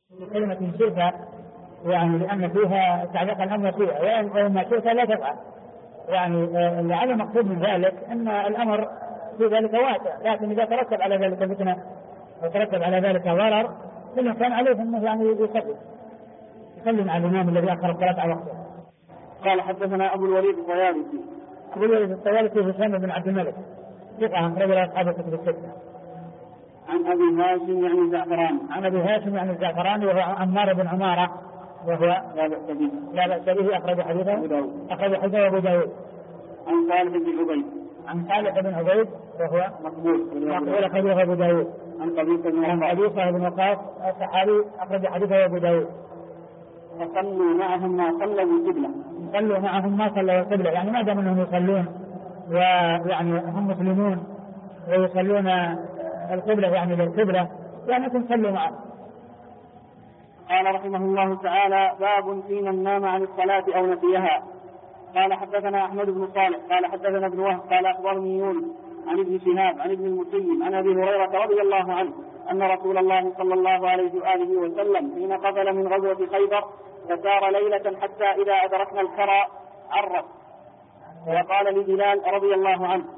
كلمة شئت يعني لأن فيها تعليق الأمر فيها، وما شئت لا تفعل، يعني لعل المقصود من ذلك أن الأمر في ذلك واسع، لكن إذا ترتب على ذلك فتنة وترتب على ذلك ضرر فالإنسان عليه أنه يعني يسلم على الإمام الذي أخر الصلاة على وقته. قال حدثنا أبو الوليد الطيالسي. أبو الوليد الطيالسي هشام بن عبد الملك ثقة رجل أصحاب الكتب الستة. عن أبي هاشم يعني الزعفراني. عن أبي هاشم يعني الزعفراني وهو عمار بن عمارة وهو لا بأس به أخرج حديثه أبو داود. عن صالح بن عبيد. عن صالح بن عبيد وهو مقبول أخرجه أبو داود. عن قبيصة بن وقاص الصحابي أخرج حديثه أبو داود. فصلوا معهم ما صلوا القبلة. صلوا معهم ما صلوا القبلة، يعني ما دام أنهم يصلون ويعني هم مسلمون ويصلون القبلة يعني للقبلة يعني تصلوا معهم. قال رحمه الله تعالى: باب في من نام عن الصلاة أو نسيها. قال حدثنا أحمد بن صالح قال حدثنا ابن وهب قال أخبرني يونس عن ابن شهاب عن ابن المسيب عن أبي هريرة رضي الله عنه أن رسول الله صلى الله عليه وآله وسلم حين قبل من غزوة خيبر فسار ليلة حتى إذا أدركنا الكرى عرف، وقال لبلال رضي الله عنه: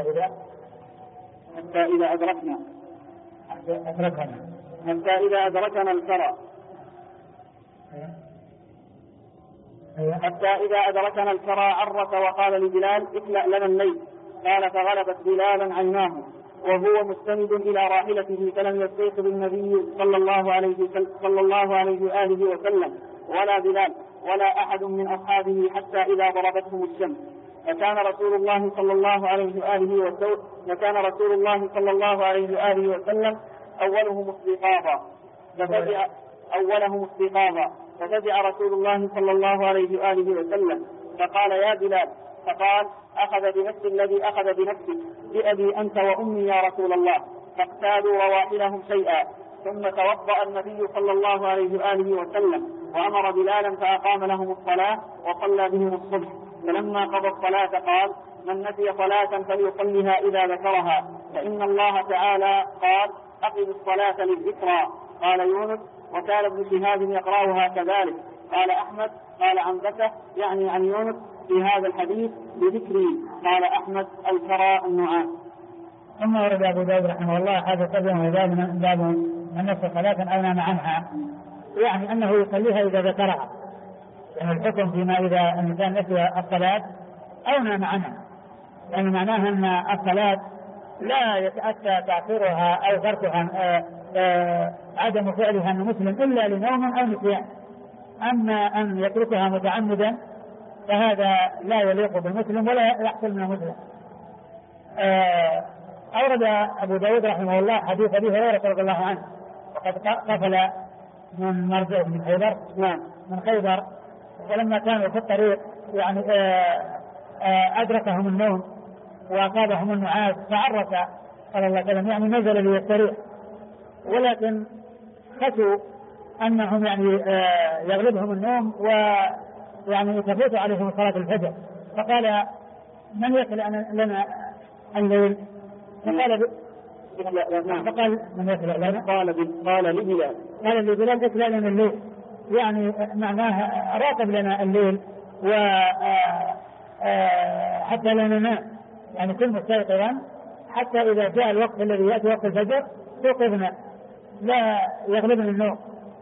حتى إذا أدركنا الكرى حتى إذا أدركنا الكرى عرف، وقال لبلال: اكلأ لنا الليل. قال: فغلبت بلالا عيناه وهو مستند إلى راحلته، فلم يستيقظ النبي صلى الله عليه وآله وسلم ولا بلال ولا أحد من أصحابه حتى إذا ضربتهم الشمس. فكان رسول الله صلى الله عليه وآله وسلم أولهم استيقاظا ففزع رسول الله صلى الله عليه وآله وسلم فقال: يا بلال. فقال: أخذ بنفس الذي أخذ بنفسك، بأبي أنت وأمي يا رسول الله. فاقتادوا رواحلهم شيئا، ثم توضأ النبي صلى الله عليه وآله وسلم وأمر بلالا فأقام لهم الصلاة وصلى بهم الصبح. فلما قضى الصلاة قال: من نسي صلاة فليصلها إذا ذكرها، فإن الله تعالى قال: أقم الصلاة للذكرى. قال يونس: وكان ابن شهاب يقرأها كذلك. قال أحمد: قال عنبسة يعني عن يونس في هذا الحديث بذكري. قال أحمد: الكرى النعاس. ثم ورد أبو داود رحمه الله هذا قبله باب من نسي صلاة أو نام عنها، يعني أنه يصليها إذا ذكرها، يعني الحكم فيما إذا الإنسان نسي الصلاة أو نام عنها، يعني معناها أن الصلاة لا يتأتى تأخيرها أو تركها عدم فعلها من مسلم إلا لنوم أو نسيان. أما أن يتركها متعمدا فهذا لا يليق بالمسلم ولا يحصل من المسلم. أورد أبو داود رحمه الله حديث أبي هريرة رضي الله عنه وقد قفل من مرجع من خيبر من خيبر، ولما كانوا في الطريق يعني أدركهم النوم وأصابهم النعاس فعرس صلى الله عليه وسلم، يعني نزل ليستريح، ولكن خشوا أنهم يعني يغلبهم النوم ويعني تفوت عليهم صلاة الفجر، فقال: من يخلع لنا الليل؟ فقال من يخلع لنا؟ قال لبلال: اخلع لنا الليل، يعني معناها راقب لنا الليل حتى لا ننام، يعني كن مستيقظا حتى إذا جاء الوقت الذي يأتي وقت الفجر توقظنا لا يغلبنا النوم.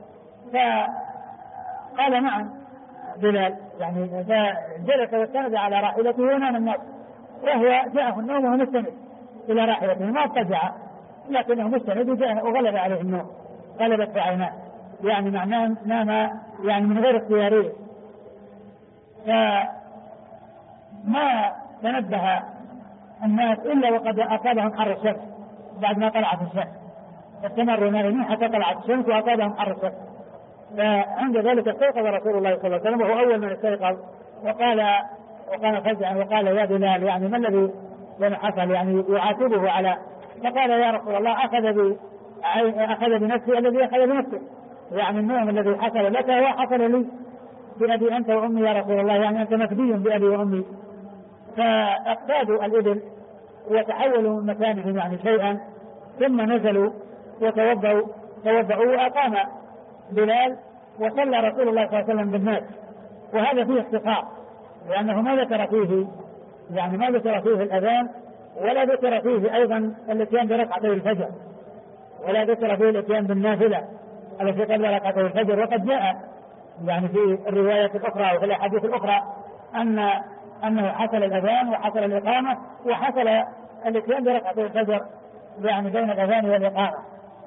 فقال: نعم بلال، يعني جلس واستند على راحلته ونام الناس، وهو جاءه النوم وهو مستند إلى راحلته ما اضطجع، لكنه مستند وغلب عليه النوم، غلبت عيناه، يعني معناه نام يعني من غير اختياريه. فما تنبه الناس إلا وقد أصابهم حر الشمس بعد ما طلعت الشمس، استمروا نائمين حتى طلعت الشمس وأصابهم حر الشمس. فعند ذلك استيقظ رسول الله صلى الله عليه وسلم وهو أول من استيقظ وقال فزعا وقال: يا بلال، يعني ما الذي حصل؟ يعني يعاتبه على. فقال: يا رسول الله، أخذ بنفسي الذي أخذ بنفسه، يعني النوم الذي حصل لك هو حصل لي، بأبي أنت وأمي يا رسول الله، يعني أنت مفدي بأبي وأمي. فاقتادوا الإبل وتحولوا من مكانهم يعني شيئا، ثم نزلوا وتوضأوا وأقام بلال وصلى رسول الله صلى الله عليه وسلم بالناس، وهذا فيه اختصار، لأنه ما ذكر فيه الأذان، ولا ذكر فيه أيضا الاتيان بركعتي الفجر، ولا ذكر فيه الاتيان بالنافلة التي قبل ركعتي الفجر. وقد جاء يعني في الروايات الأخرى وفي الأحاديث الأخرى أنه حصل الأذان وحصل الإقامة وحصل الاتيان بركعتي الفجر، يعني بين الأذان والإقامة.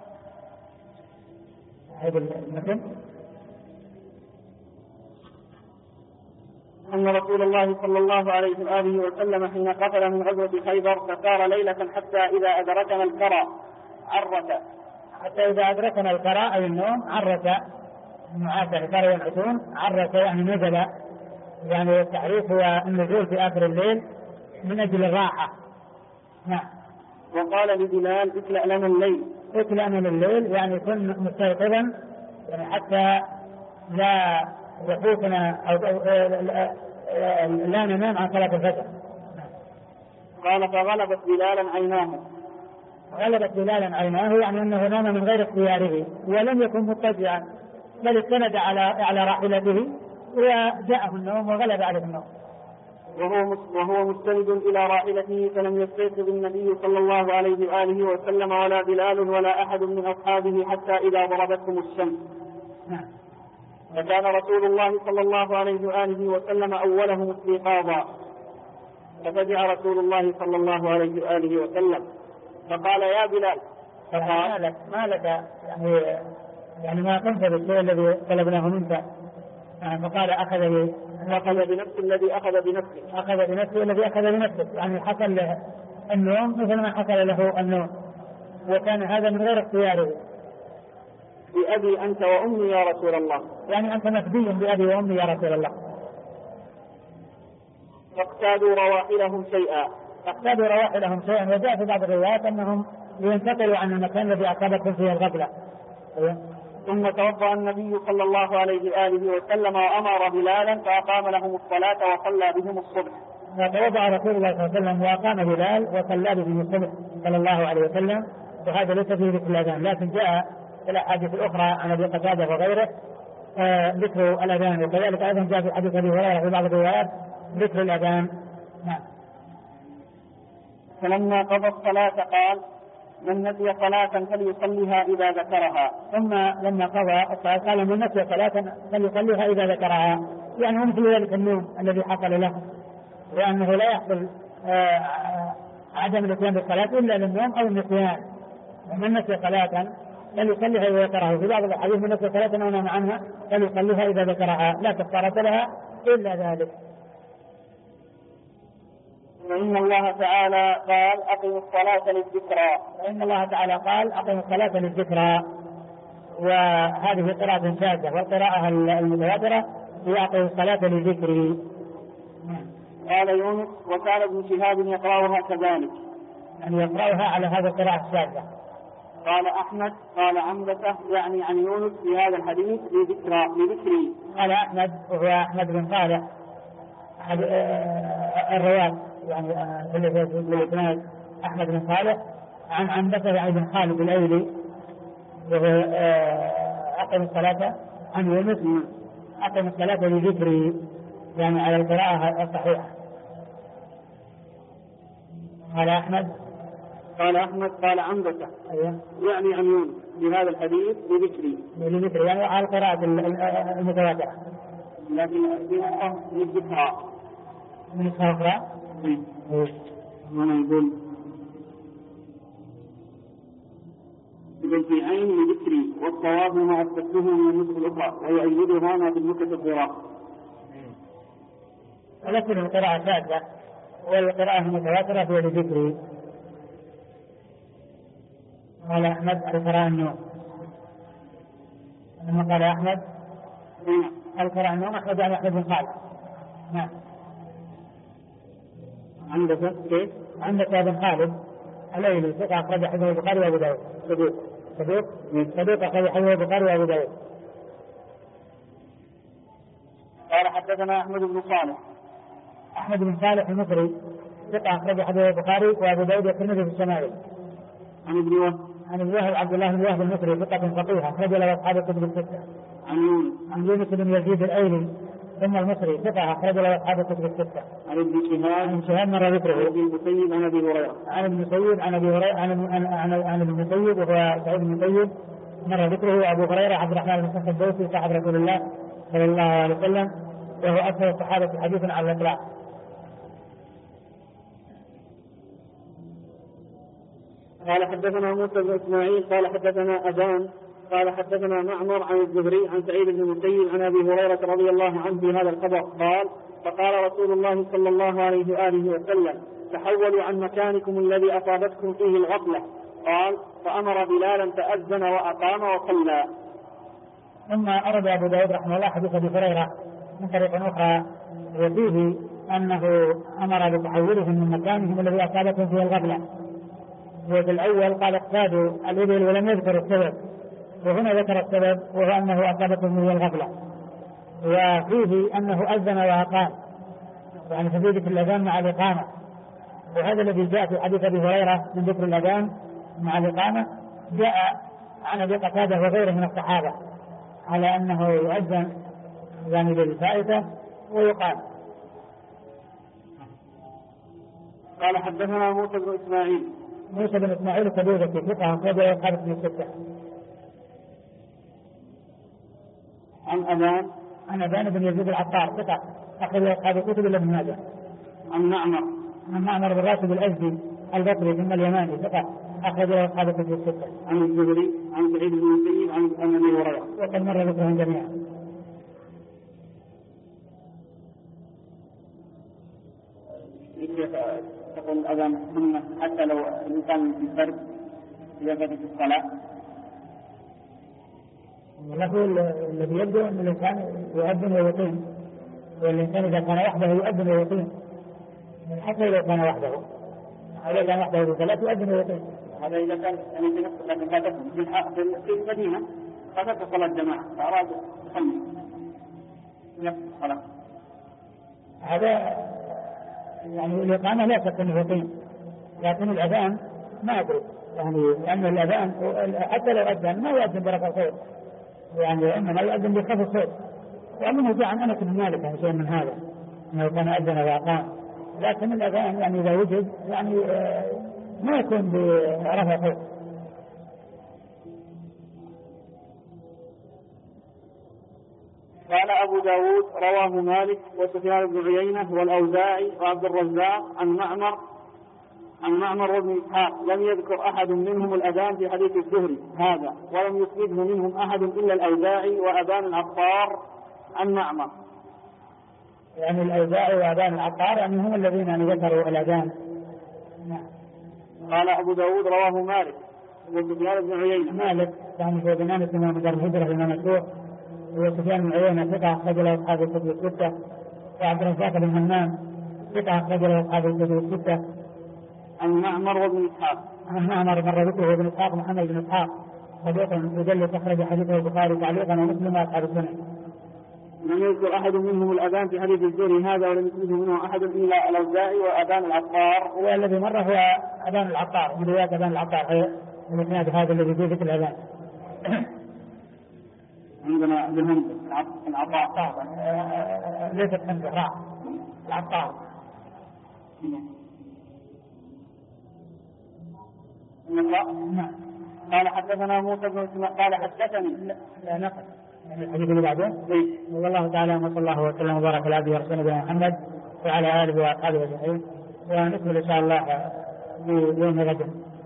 هذا المثل أن رسول الله صلى الله عليه وآله وسلم حين قفل من غزوة خيبر فسار ليلة حتى إذا أدركنا الكرى أي النوم، عرس معاسة الكرى والعتون، عرس يعني نزل، يعني التعريف هو النزول في آخر الليل من أجل الراحة. نعم. وقال لبلال اكلأ لنا الليل، يعني كن مستيقظا، يعني حتى لا يفوتنا أو لا ننام عن صلاة الفجر. قال فغلبت بلالا عيناه، يعني أنه نام من غير اختياره ولم يكن مضطجعا، بل استند على راحلته وجاءه النوم وغلب عليه النوم، وهو مستند إلى راحلته، فلم يستيقظ النبي صلى الله عليه وآله وسلم ولا بلال ولا أحد من أصحابه حتى إذا ضربتهم الشمس. فكان رسول الله صلى الله عليه وآله وسلم أولهم استيقاظا، ففزع رسول الله صلى الله عليه وآله وسلم فقال يا بلال، ما لك يعني ما قمت بالشيء الذي طلبناه منك. فقال أخذ بنفسه الذي أخذ بنفسه، يعني حصل له النوم مثل ما حصل له النوم، وكان هذا من غير اختياره. بأبي أنت وأمي يا رسول الله، يعني أنت مفدي بأبي وأمي يا رسول الله. فاقتادوا رواحلهم شيئا، وجاء في بعض الروايات أنهم ينتقلوا عن المكان الذي أصابتهم فيه الغفلة. ثم توضأ النبي صلى الله عليه وآله وسلم وأمر بلالا فأقام لهم الصلاة وصلى بهم الصبح. فتوضأ رسول الله صلى الله عليه وسلم وأقام بلال وصلى بهم الصبح صلى الله عليه وسلم، وهذا ليس فيه ذكر الأذان، لكن جاء في الأحاديث الأخرى عن أبي قتادة وغيره ذكر الأذان، وكذلك أيضا جاء في حديث أبي هريرة في بعض الروايات ذكر الأذان. نعم. فلما قضى الصلاة قال من نسي صلاة فليصليها إذا ذكرها. ثم لما قضى الصلاة قال من نسي صلاة فليصليها إذا ذكرها، يعني مثل ذلك النوم الذي حصل له، لأنه لا يحصل عدم الاتيان بالصلاة إلا للنوم أو النسيان. ومن نسي صلاة فليصليها إذا ذكرها، في بعض الأحاديث من نسي صلاة أو نام عنها فليصليها إذا ذكرها، لا كفارة لها إلا ذلك. وإن الله تعالى قال أقم الصلاة للذكرى. وهذه قراءة شاذة، والقراءة المتواترة هي أقم الصلاة للذكر. قال يونس وكان ابن شهاب يقرأها كذلك، يعني يقرأها على هذا القراءة الشاذة. قال أحمد قال عمدته يعني عن يونس في هذا الحديث لذكري. قال أحمد وهو أحمد بن صالح أحد الرواة، يعني اللي في الإسناد أحمد بن صالح عن عمدته يعني بن خالد الأيلي، وهو أقم الصلاة عن يونس أقم الصلاة لذكري، يعني على القراءة الصحيحة. قال أحمد قال عمدته يعني عن يونس بهذا الحديث لذكري، يعني على القراءة المتواترة، لكن للذكرى من الصفراء. وانا يقول في عين لذكري، والصواب مع التسليه من النسخ الأخرى، ويؤيدها ما في النسخ الضراء. ولكن القراءة شاذة، والقراءة المتواترة هي لذكري. قال أحمد القراءة النوم، لما قال أحمد القراءة النوم أخرج عن أحمد بن خالد. نعم. عندك كيف؟ عندك بن خالد الأيلي ثقة أخرج حديث البخاري وأبو داود. صدوق أخرج حديث البخاري وأبو داود. قال حدثنا أحمد بن صالح المصري ثقة أخرج حديث البخاري وأبو داود والترمذي في الشمائل. عن عن الوهب عبد الله بن وهب المصري ثقة فقيهة أخرج له أصحاب الكتب الستة. عن يونس بن يزيد الأيلي ثم المصري ثقة أخرج له أصحاب الكتب الستة. عن ابن شهاب مر ذكره. عن ابن المسيب عن أبي هريرة. عن ابن المسيب عن أبي هريرة عن ابن المسيب وهو سعيد بن المسيب مر ذكره. أبو هريرة عبد الرحمن بن صخر الدوسي صاحب رسول الله صلى الله عليه وسلم وهو أكثر الصحابة حديثا على الإطلاق. قال حدثنا موسى بن إسماعيل قال حدثنا أبان قال حدثنا معمر عن الزهري عن سعيد بن المسيب عن أبي هريرة رضي الله عنه في هذا الخبر قال فقال رسول الله صلى الله عليه وآله وسلم تحولوا عن مكانكم الذي أصابتكم فيه الغفلة. قال فأمر بلالا فأذن وأقام وصلى. ثم أرد أبو داود رحمه الله حديث أبي هريرة من طريق أخرى وفيه أنه أمر بتحولهم من مكانهم الذي أصابتهم فيه الغفلة. وفي الأول قال اقتادوا الإبل ولم يذكر السبب، وهنا ذكر السبب وهو أنه أصابتهم فيه الغفلة. وفيه أنه أذن وأقام يعني تزيد في الأذان مع الإقامة، وهذا الذي جاء في حديث أبي هريرة من ذكر الأذان مع الإقامة جاء عن أبي قتادة وغيره من الصحابة على أنه يؤذن يعني للفائتة ويقام. قال حدثنا موسى بن إسماعيل الكبير في ثقة أخرج له أصحاب الكتب الستة. عن أبان بن يزيد العطار ثقة أخرج له أصحاب الكتب إلا ابن ماجه. عن معمر بن راشد الأزدي البصري ثم اليماني ثقة أخرج له أصحاب الكتب الستة. عن الزهري عن سعيد بن المسيب عن أبي هريرة وقد مر ذكرهم جميعا. تقول الأذان سنة حتى لو الإنسان في الفرد إذا كان في الصلاة. نقول الذي يبدو أن الإنسان يؤذن ويقيم، والإنسان إذا كان وحده يؤذن ويقيم حتى لو كان وحده، إذا كان وحده في الصلاة يؤذن ويقيم. هذا إذا كان يعني في نفس لكن فاتته في المدينة فاتته صلاة جماعة فأراد يصلي نفس الصلاة. هذا يعني الإقامة لا شك أنه يقيم، لكن الأذان ما أدري يعني لأن الأذان حتى لو أذن ما يؤذن برفع صوت، يعني إنما يؤذن بخفض الصوت. وأنه جاء عن أنس بن مالك شيء من هذا أنه كان أذن وأقام، لكن الأذان يعني إذا وجد يعني ما يكون برفع صوت. قال أبو داود رواه مالك وسفيان بن عيينة والأوزاعي وعبد الرزاق عن معمر وابن إسحاق لم يذكر أحد منهم الأذان في حديث الزهري هذا، ولم يسنده منهم أحد إلا الأوزاعي وأبان العطار عن معمر. يعني الأوزاعي وأبان العطار يعني هم الذين يعني ذكروا الأذان. قال أبو داود رواه مالك وسفيان بن عيينة. مالك يعني هو بن أنس إمام دار الهجرة الإمام الشيخ، وسفيان بن عيينة ثقة أخرج له أصحاب الكتب الستة، وعبد الرزاق بن همام ثقة أخرج له أصحاب الكتب الستة. عن معمر وابن إسحاق. عن معمر مر ذكره ابن إسحاق محمد بن إسحاق صديق مدلس أخرج حديثه البخاري تعليقا ومسلم وأصحاب السنن. لم يذكر أحد منهم الأذان في حديث الزهري هذا، ولم يسنده منه أحد إلا الأوزاعي وأبان العطار. والذي مر هو أبان العطار من رواية أبان العطار من إسناد هذا الذي فيه ذكر الأذان. عندنا بالهمزة العطار ليست همزة راء العطار. نعم. قال حدثنا موسى بن اسماعيل قال حدثني لا نقل يعني الحديث اللي بعده. والله تعالى وصلى الله وسلم وبارك على عبده ورسوله محمد وعلى آله وأصحابه أجمعين، ونكمل إن شاء الله في يوم غد.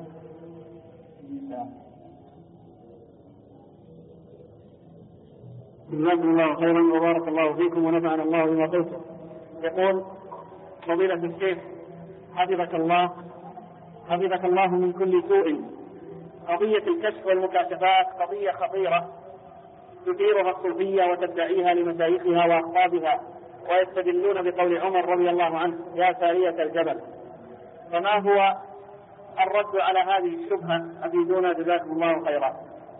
جزاكم الله خيرا وبارك الله فيكم ونفعنا الله بما قلتم. يقول فضيلة الشيخ حفظك الله من كل سوء، قضية الكشف والمكاشفات قضية خطيرة تثيرها الصوفية وتدعيها لمشايخها وأخطابها، ويستدلون بقول عمر رضي الله عنه يا سارية الجبل. فما هو الرد على هذه الشبهة؟ أفيدونا جزاكم الله خيرا.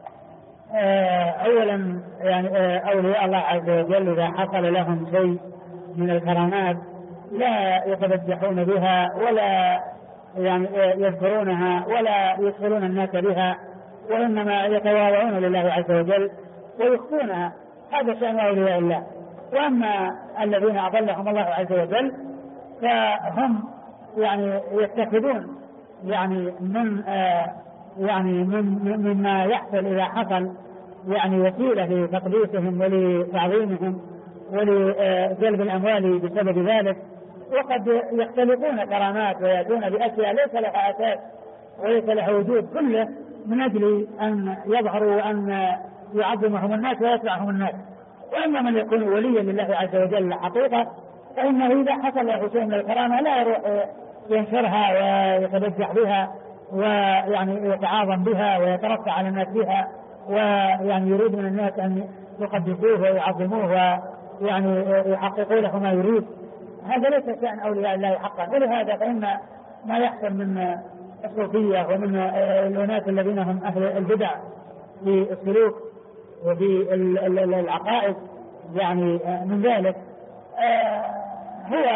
أولا يعني أولياء الله عز وجل إذا حصل لهم شيء من الكرامات لا يتبجحون بها ولا يعني يذكرونها ولا يشغلون الناس بها وإنما يتواضعون لله عز وجل ويخفونها، هذا شأن أولياء الله. وأما الذين أضلهم الله عز وجل فهم يعني يتخذون يعني مما يحصل إذا حصل يعني وسيلة لتقديسهم ولتعظيمهم ولجلب الأموال بسبب ذلك، وقد يختلقون كرامات ويأتون بأشياء ليس لها أساس وليس لها وجود، كله من أجل أن يظهروا وأن يعظمهم الناس ويتبعهم الناس. وأما من يكون وليا لله عز وجل حقيقة فإنه إذا حصل له شيء من الكرامة لا يروح ينشرها ويتبجح بها ويعني يتعاظم بها ويترفع على الناس بها، ويعني يريد من الناس أن يقدسوه ويعظموه ويعني يحققوا له ما يريد. هذا ليس شأن أولياء الله حقا. ولهذا فإن ما يحصل من الصوفية ومن الأناس الذين هم أهل البدع في السلوك وفي العقائد يعني من ذلك هو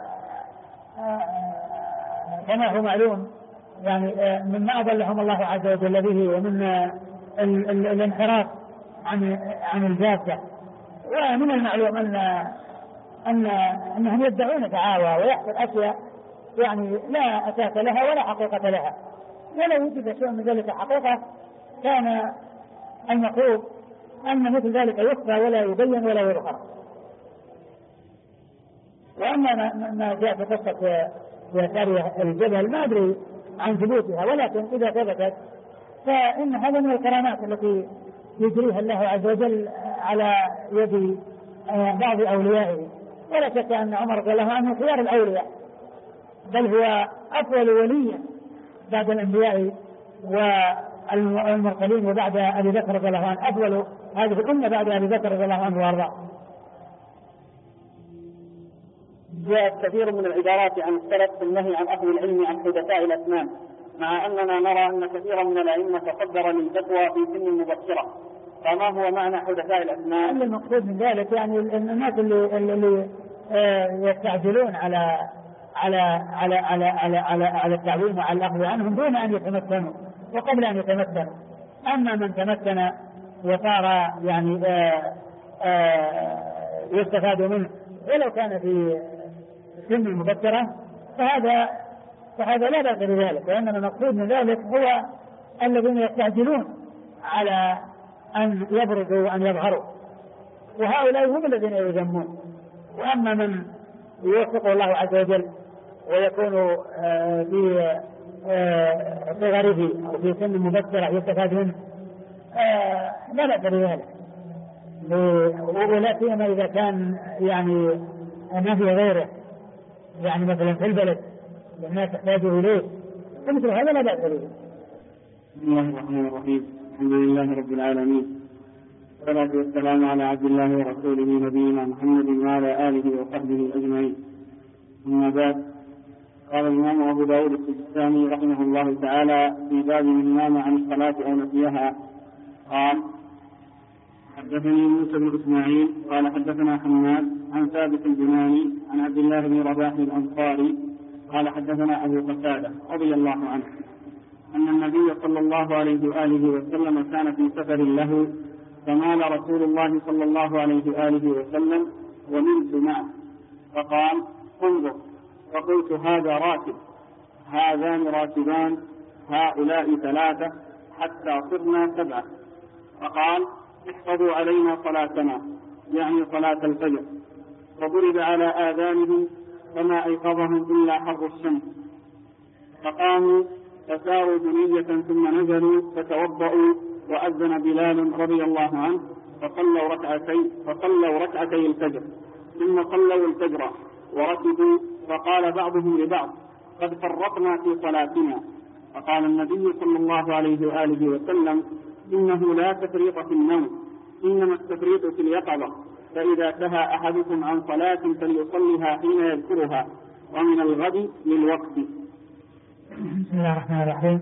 كما هو معلوم يعني مما أضلهم الله عز وجل به، ومن الانحراف عن الجادة. ومن المعلوم أنهم يدعون تعاوى ويحصل أشياء يعني لا أساس لها ولا حقيقة لها، ولو وجد شيء من ذلك حقيقة كان المفروض أن مثل ذلك يخفى ولا يبين ولا يظهر. وأما ما جاء في قصة يسارية الجبل ما أدري عن ثبوتها، ولكن إذا ثبتت فإن هذا من الكرامات التي يجريها الله عز وجل على يد بعض أوليائه. ولا شك أن عمر رضي الله عنه خيار الأولياء، بل هو أفضل ولي بعد الأنبياء والمرسلين وبعد أبي بكر رضي الله عنه، أفضل هذه الأمة بعد أبي بكر رضي الله عنه وأرضاه. جاءت كثير من العبارات عن السلف في النهي عن أخذ العلم عن حدثاء الأسنان، مع أننا نرى أن كثيرا من الأئمة صدر للفتوى في سن مبكرة، فما هو معنى حدثاء الأسنان؟ المقصود من ذلك يعني الناس اللي يستعجلون على التعليم وعلى الأخذ عنهم دون أن يتمكنوا وقبل أن يتمكنوا. أما من تمكن وصار يعني يستفاد منه ولو كان في سن مبكرة فهذا لا بأس بذلك، وإنما المقصود من ذلك هو الذين يستعجلون على أن يبرزوا وأن يظهروا، وهؤلاء هم الذين يذمون. وأما من يوفقه الله عز وجل ويكون في صغره أو في سن مبكرة يستفاد منه لا بأس بذلك، ولا سيما إذا كان يعني ما في غيره، يعني مثلا في البلد الناس تحتاجوا إليه فمثل هذا لا بأس به. بسم الله الرحمن الرحيم. الحمد لله رب العالمين، والصلاة والسلام على عبد الله ورسوله نبينا محمد وعلى آله وصحبه أجمعين. أما بعد، قال الإمام أبو داود السجستاني رحمه الله تعالى في باب من نام عن الصلاة أو نسيها قال: حدثني موسى بن إسماعيل قال حدثنا حماد عن ثابت البناني عن عبد الله بن رباح الأنصاري قال حدثنا أبو قتادة رضي الله عنه أن النبي صلى الله عليه وآله وسلم كان في سفر له، فمال رسول الله صلى الله عليه وآله وسلم وملت معه، فقال: انظر. فقلت: هذا راكب، هذان راكبان، هؤلاء ثلاثة، حتى صرنا 7. فقال: احفظوا علينا صلاتنا، يعني صلاة الفجر. فضرب على آذانهم فما أيقظهم إلا حر الشمس، فقاموا فساروا دنية ثم نزلوا فتوضأوا، وأذن بلال رضي الله عنه فصلوا ركعتي الفجر، ثم صلوا الفجر وركبوا، فقال بعضهم لبعض: قد فرطنا في صلاتنا. فقال النبي صلى الله عليه وآله وسلم: إنه لا تفريط في النوم، إنما التفريط في اليقظة، فإذا سهى أحدكم عن صلاة فليصلها حين يذكرها، ومن الغد للوقت. بسم الله الرحمن الرحيم.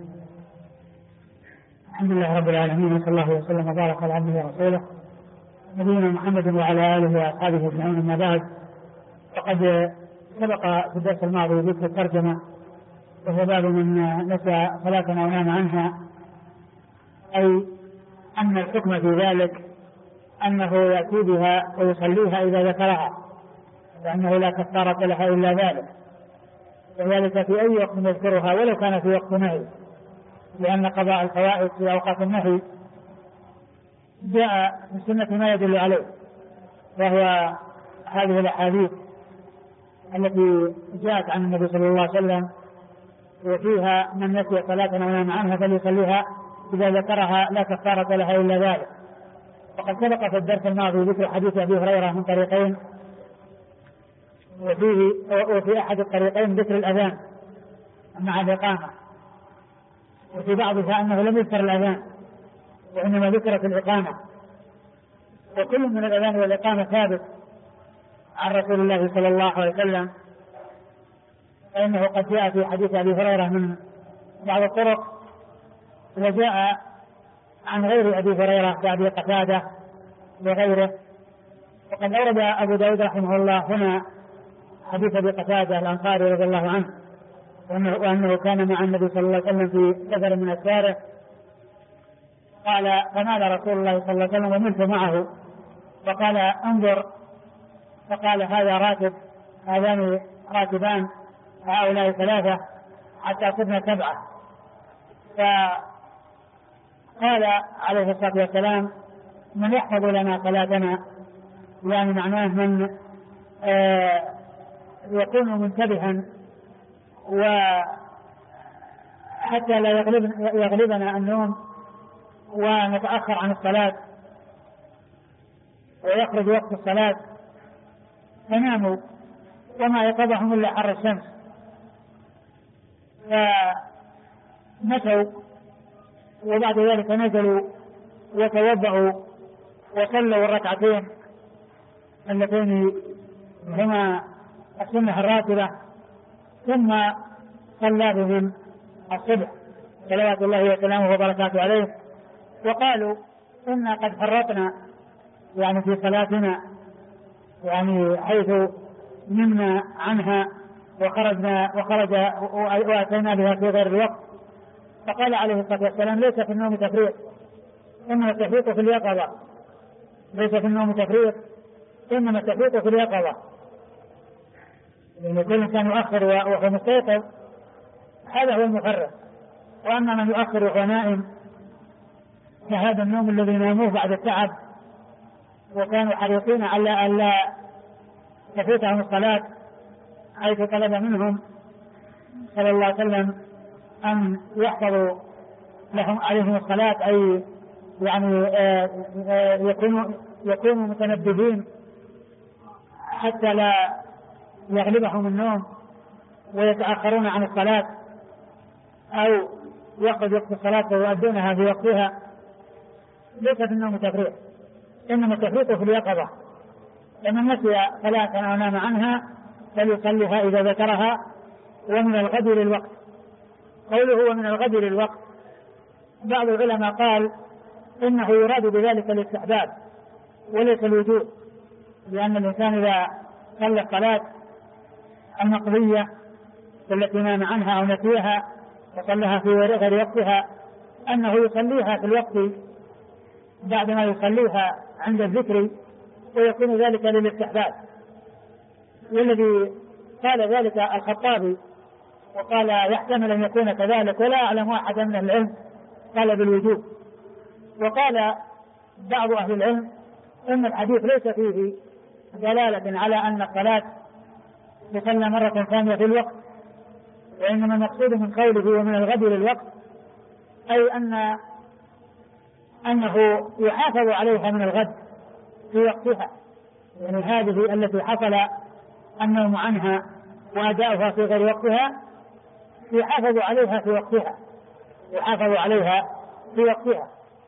الحمد لله رب العالمين، وصلى الله وسلم وبارك على عبده ورسوله نبينا محمد وعلى آله وأصحابه أجمعين. أما بعد، فقد سبق في الدرس الماضي ذكر الترجمة، وهو باب من نسى صلاة أو نام عنها. أي أن الحكم في ذلك أنه يأتي بها ويصليها إذا ذكرها، لأنه لا كفارة لها إلا ذلك، وذلك في أي وقت يذكرها ولو كان في وقت نهي، لأن قضاء الفوائد في أوقات النهي جاء في السنة ما يدل عليه، وهو هذه الأحاديث التي جاءت عن النبي صلى الله عليه وسلم وفيها من نسي صلاة أو نام عنها فليصليها إذا ذكرها لا كفارة لها إلا ذلك. وقد سبق في الدرس الماضي ذكر حديث أبي هريرة من طريقين، وفي أحد الطريقين ذكر الأذان مع الإقامة، وفي بعضها أنه لم يذكر الأذان وإنما ذكرت الإقامة، وكل من الأذان والإقامة ثابت عن رسول الله صلى الله عليه وسلم، فإنه قد جاء في حديث أبي هريرة من بعض الطرق، وجاء عن غير أبي هريرة كأبي قتادة وغيره. وقد أورد أبو داود رحمه الله هنا حديث أبي قتادة الأنصاري رضي الله عنه، وأنه كان مع النبي صلى الله عليه وسلم في سفر من أسفاره، قال فنال رسول الله صلى الله عليه وسلم وملت معه، فقال انظر، فقال هذا راكب، هذان راكبان، هؤلاء ثلاثة حتى صرنا سبعة. فقال عليه الصلاة والسلام من يحفظ لنا صلاتنا، يعني معناه من يكون منتبها وحتى لا يغلبنا النوم ونتأخر عن الصلاة ويخرج وقت الصلاة فناموا وما يقضهم إلا حر الشمس، فمشوا وبعد ذلك نزلوا وتوضأوا وصلوا الركعتين اللتين هما السنة الراتبة، ثم صلى بهم الصبح صلوات الله وسلامه وبركاته عليه، وقالوا إنا قد فرطنا يعني في صلاتنا، يعني حيث نمنا عنها وأتينا بها في غير الوقت. فقال عليه الصلاة والسلام ليس في النوم تفريط، إنما التفريط في اليقظة، ليس في النوم تفريط إنما التفريط في اليقظة، يعني كل إنسان يؤخر وهو مستيقظ هذا هو المفرط، وأما من يؤخر وهو نائم فهذا النوم الذي ناموه بعد التعب وكانوا حريصين على ألا تفوتهم الصلاة، حيث طلب منهم صلى الله عليه وسلم أن يحفظوا لهم عليهم الصلاة، أي يعني يكونوا متنبهين حتى لا يغلبهم النوم ويتأخرون عن الصلاة، أو يأخذ وقت الصلاة ويؤدونها في وقتها. ليس في النوم تفريط، إنما التفريط في اليقظة، لمن نسي صلاة أو نام عنها فليصليها إذا ذكرها ومن الغد للوقت. قوله ومن الغد للوقت، بعض العلماء قال إنه يراد بذلك الاستحباب وليس الوجوب، لأن الإنسان إذا صلى الصلاة المقضية التي نام عنها أو نسيها وصلها في غير وقتها أنه يصليها في الوقت بعد ما يصليها عند الذكر، ويكون ذلك للاستحباب. والذي قال ذلك الخطابي، وقال يحتمل أن يكون كذلك، ولا أعلم أحدا من العلم قال بالوجوب. وقال بعض أهل العلم إن الحديث ليس فيه دلالة على أن الصلاة تصلى مرة ثانية في الوقت، وإنما المقصود من قوله ومن الغد للوقت أي أنه يحافظ عليها من الغد في وقتها، يعني هذه التي حصل النوم عنها وأداؤها في غير وقتها يحافظ عليها في وقتها، يحافظ عليها في وقتها.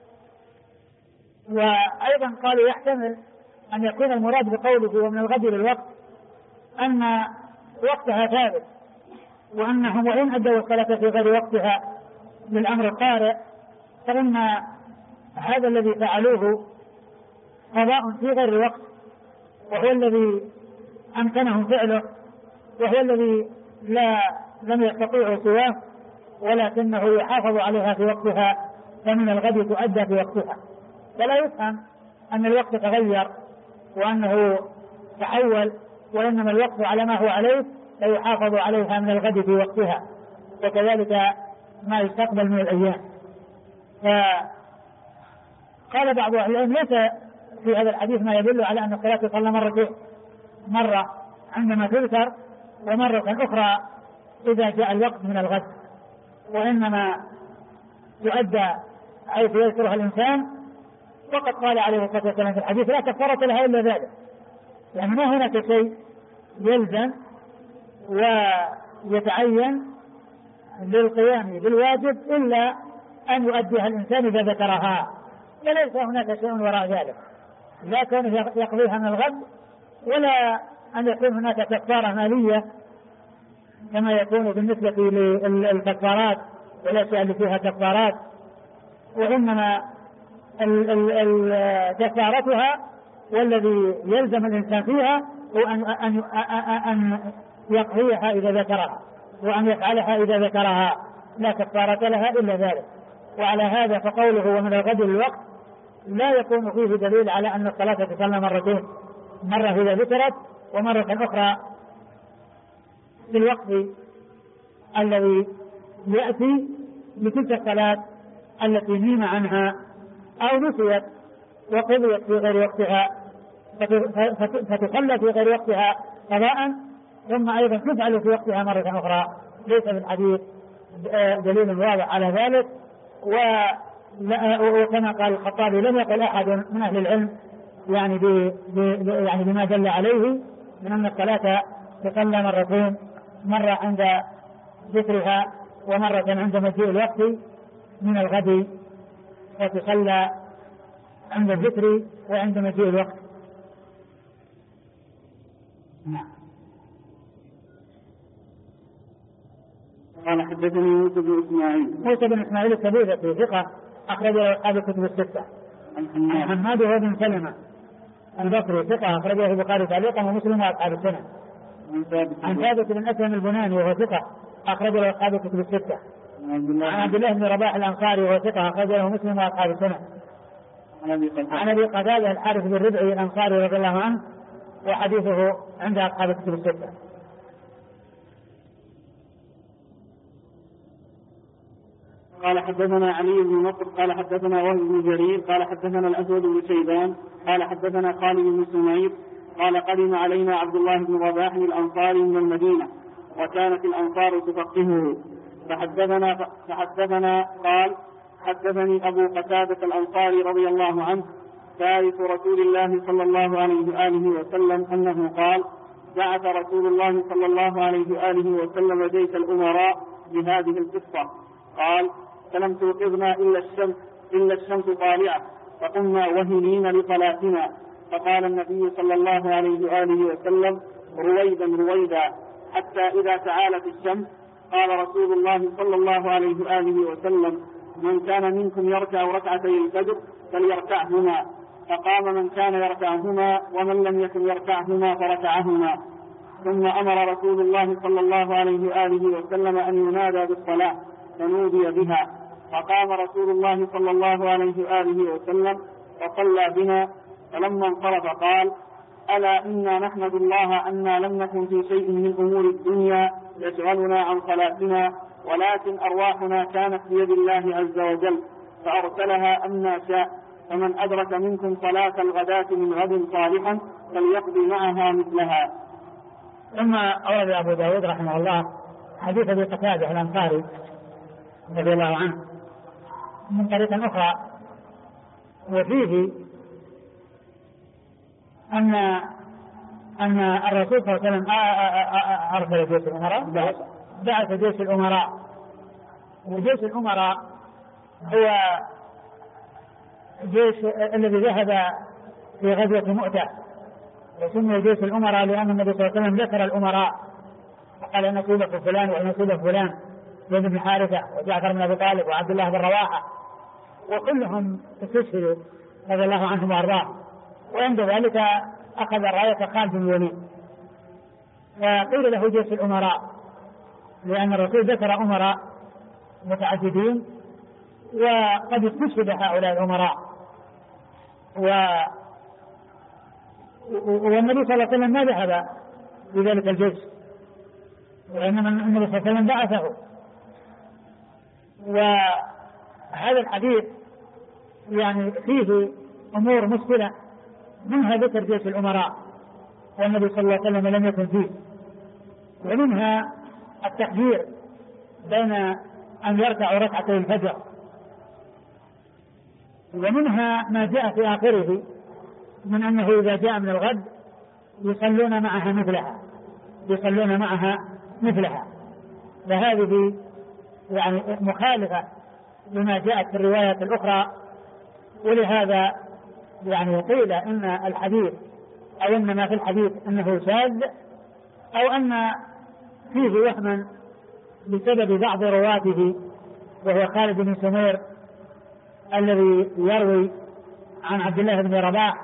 وأيضا قالوا يحتمل أن يكون المراد بقوله ومن الغد للوقت أن وقتها ثابت، وأنهم وإن أدوا الصلاة في غير وقتها للأمر الطارئ فإن هذا الذي فعلوه قضاء في غير الوقت، وهو الذي أمكنهم فعله، وهو الذي لم يستطيعوا سواه، ولكنه يحافظ عليها في وقتها فمن الغد تؤدى في وقتها. فلا يفهم أن الوقت تغير وأنه تحول، وإنما الوقت على ما هو عليه فيحافظ عليها من الغد في وقتها، وكذلك ما يستقبل من الأيام. فقال بعض أهل العلم ليس في هذا الحديث ما يدل على أن الصلاة تصلى مرتين، مرة عندما تذكر ومرة أخرى إذا جاء الوقت من الغد، وإنما تؤدى حيث يذكرها الإنسان. وقد قال عليه الصلاة والسلام في الحديث لا كفارة لها إلا ذلك، يعني ما هناك شيء يلزم ويتعين للقيام بالواجب إلا أن يؤديها الإنسان إذا ذكرها، وليس هناك شيء وراء ذلك، لا كونه يقضيها من الغد ولا أن يكون هناك كفارة مالية كما يكون بالنسبة للكفارات والأشياء اللي فيها كفارات، وإنما كفارتها والذي يلزم الإنسان فيها هو أن يقضيها إذا ذكرها وأن يفعلها إذا ذكرها، لا كفارة لها إلا ذلك. وعلى هذا فقوله ومن الغد للوقت لا يكون فيه دليل على أن الصلاة تصلى مرتين، مرة إذا ذكرت ومرة أخرى في الوقت الذي يأتي لتلك الصلاة التي نيم عنها أو نسيت وقضيت في غير وقتها فتصلى في غير وقتها قضاء، ثم أيضا تفعل في وقتها مرة أخرى. ليس في الحديث دليل واضح على ذلك. وكما قال الخطابي لم يقل أحد من أهل العلم يعني بما دل عليه من أن الصلاة تصلى مرتين، مرة عند ذكرها ومرة عند مجيء الوقت من الغد، وتصلى عند الذكر وعند مجيء الوقت. قال حدثني موسى بن إسماعيل الكبير ثقة أخرج له أصحاب الكتب الستة. عن حماد بن سلمة البصري ثقة أخرج له البخاري تعليقا ومسلم وأصحاب السنة. عن ثابت بن أسلم البناني وهو ثقة أخرج له أصحاب الكتب الستة. عن عبد الله بن رباح الأنصاري وهو ثقة أخرج له مسلم وأصحاب السنة. عن أبي قتادة الحارث بن ربعي الأنصاري رضي الله عنه وحديثه عند أصحاب الكتب الستة. قال حدثنا علي بن نصر قال حدثنا وهب بن جرير قال حدثنا الأسود بن شيبان قال حدثنا خالد بن سمير قال قدم علينا عبد الله بن رباح الأنصاري من المدينة وكانت الأنصار تفقهه فحدثنا قال حدثني أبو قتادة الأنصاري رضي الله عنه ثالث رسول الله صلى الله عليه وآله وسلم أنه قال بعث رسول الله صلى الله عليه وآله وسلم جيش الأمراء بهذه القصة قال فلم توقظنا إلا الشمس طالعة فقمنا وهنين لصلاتنا فقال النبي صلى الله عليه وآله وسلم رويدا حتى إذا تعالت الشمس قال رسول الله صلى الله عليه وآله وسلم من كان منكم يركع ركعتي الفجر فليركعهما فقام من كان يركعهما ومن لم يكن يركعهما فركعهما ثم أمر رسول الله صلى الله عليه وآله وسلم أن ينادى بالصلاة فنودي بها فقام رسول الله صلى الله عليه وآله وسلم وصلى بنا فلما انصرف قال ألا إنا نحمد الله أنا لم نكن في شيء من أمور الدنيا يشغلنا عن صلاتنا ولكن أرواحنا كانت بيد الله عز وجل فأرسلها أما شاء فمن أدرك منكم صلاة الغداة من غد صالحا فليقضي معها مثلها. ثم أورد أبو داود رحمه الله حديث أبي قتادة الأنصاري رضي الله عنه من طريق أخرى وفيه أن الرسول صلى الله عليه وسلم أرسل جيش الأمراء بعث جيش الأمراء وجيش الأمراء هو جيش الذي ذهب في غزوة مؤتة وسمي جيش الأمراء لأن النبي صلى الله عليه وسلم ذكر الأمراء فقال نصيب فلان ونصيب فلان زيد بن حارثة وجعفر بن أبي طالب وعبد الله بن رواحة وكلهم استشهدوا رضي الله عنهم وأرضاهم وعند ذلك أخذ الراية خالد بن الوليد فقيل له جيش الأمراء لأن الرسول ذكر أمراء متعددين وقد استشهد هؤلاء الأمراء. والنبي صلى الله عليه وسلم ما ذهب بذلك الجيش، وإنما النبي صلى الله عليه وسلم بعثه. وهذا الحديث يعني فيه أمور مشكلة، منها ذكر جيش الأمراء والنبي صلى الله عليه وسلم لم يكن فيه، ومنها التخيير بين أن يركع ركعتي الفجر، ومنها ما جاء في آخره من أنه إذا جاء من الغد يصلون معها مثلها. فهذه يعني مخالفة لما جاءت في الروايات الأخرى. ولهذا يعني قيل إن الحديث أو إن ما في الحديث أنه شاذ، أو أن فيه وهما بسبب بعض رواته، وهو خالد بن سمير الذي يروي عن عبد الله بن رباح،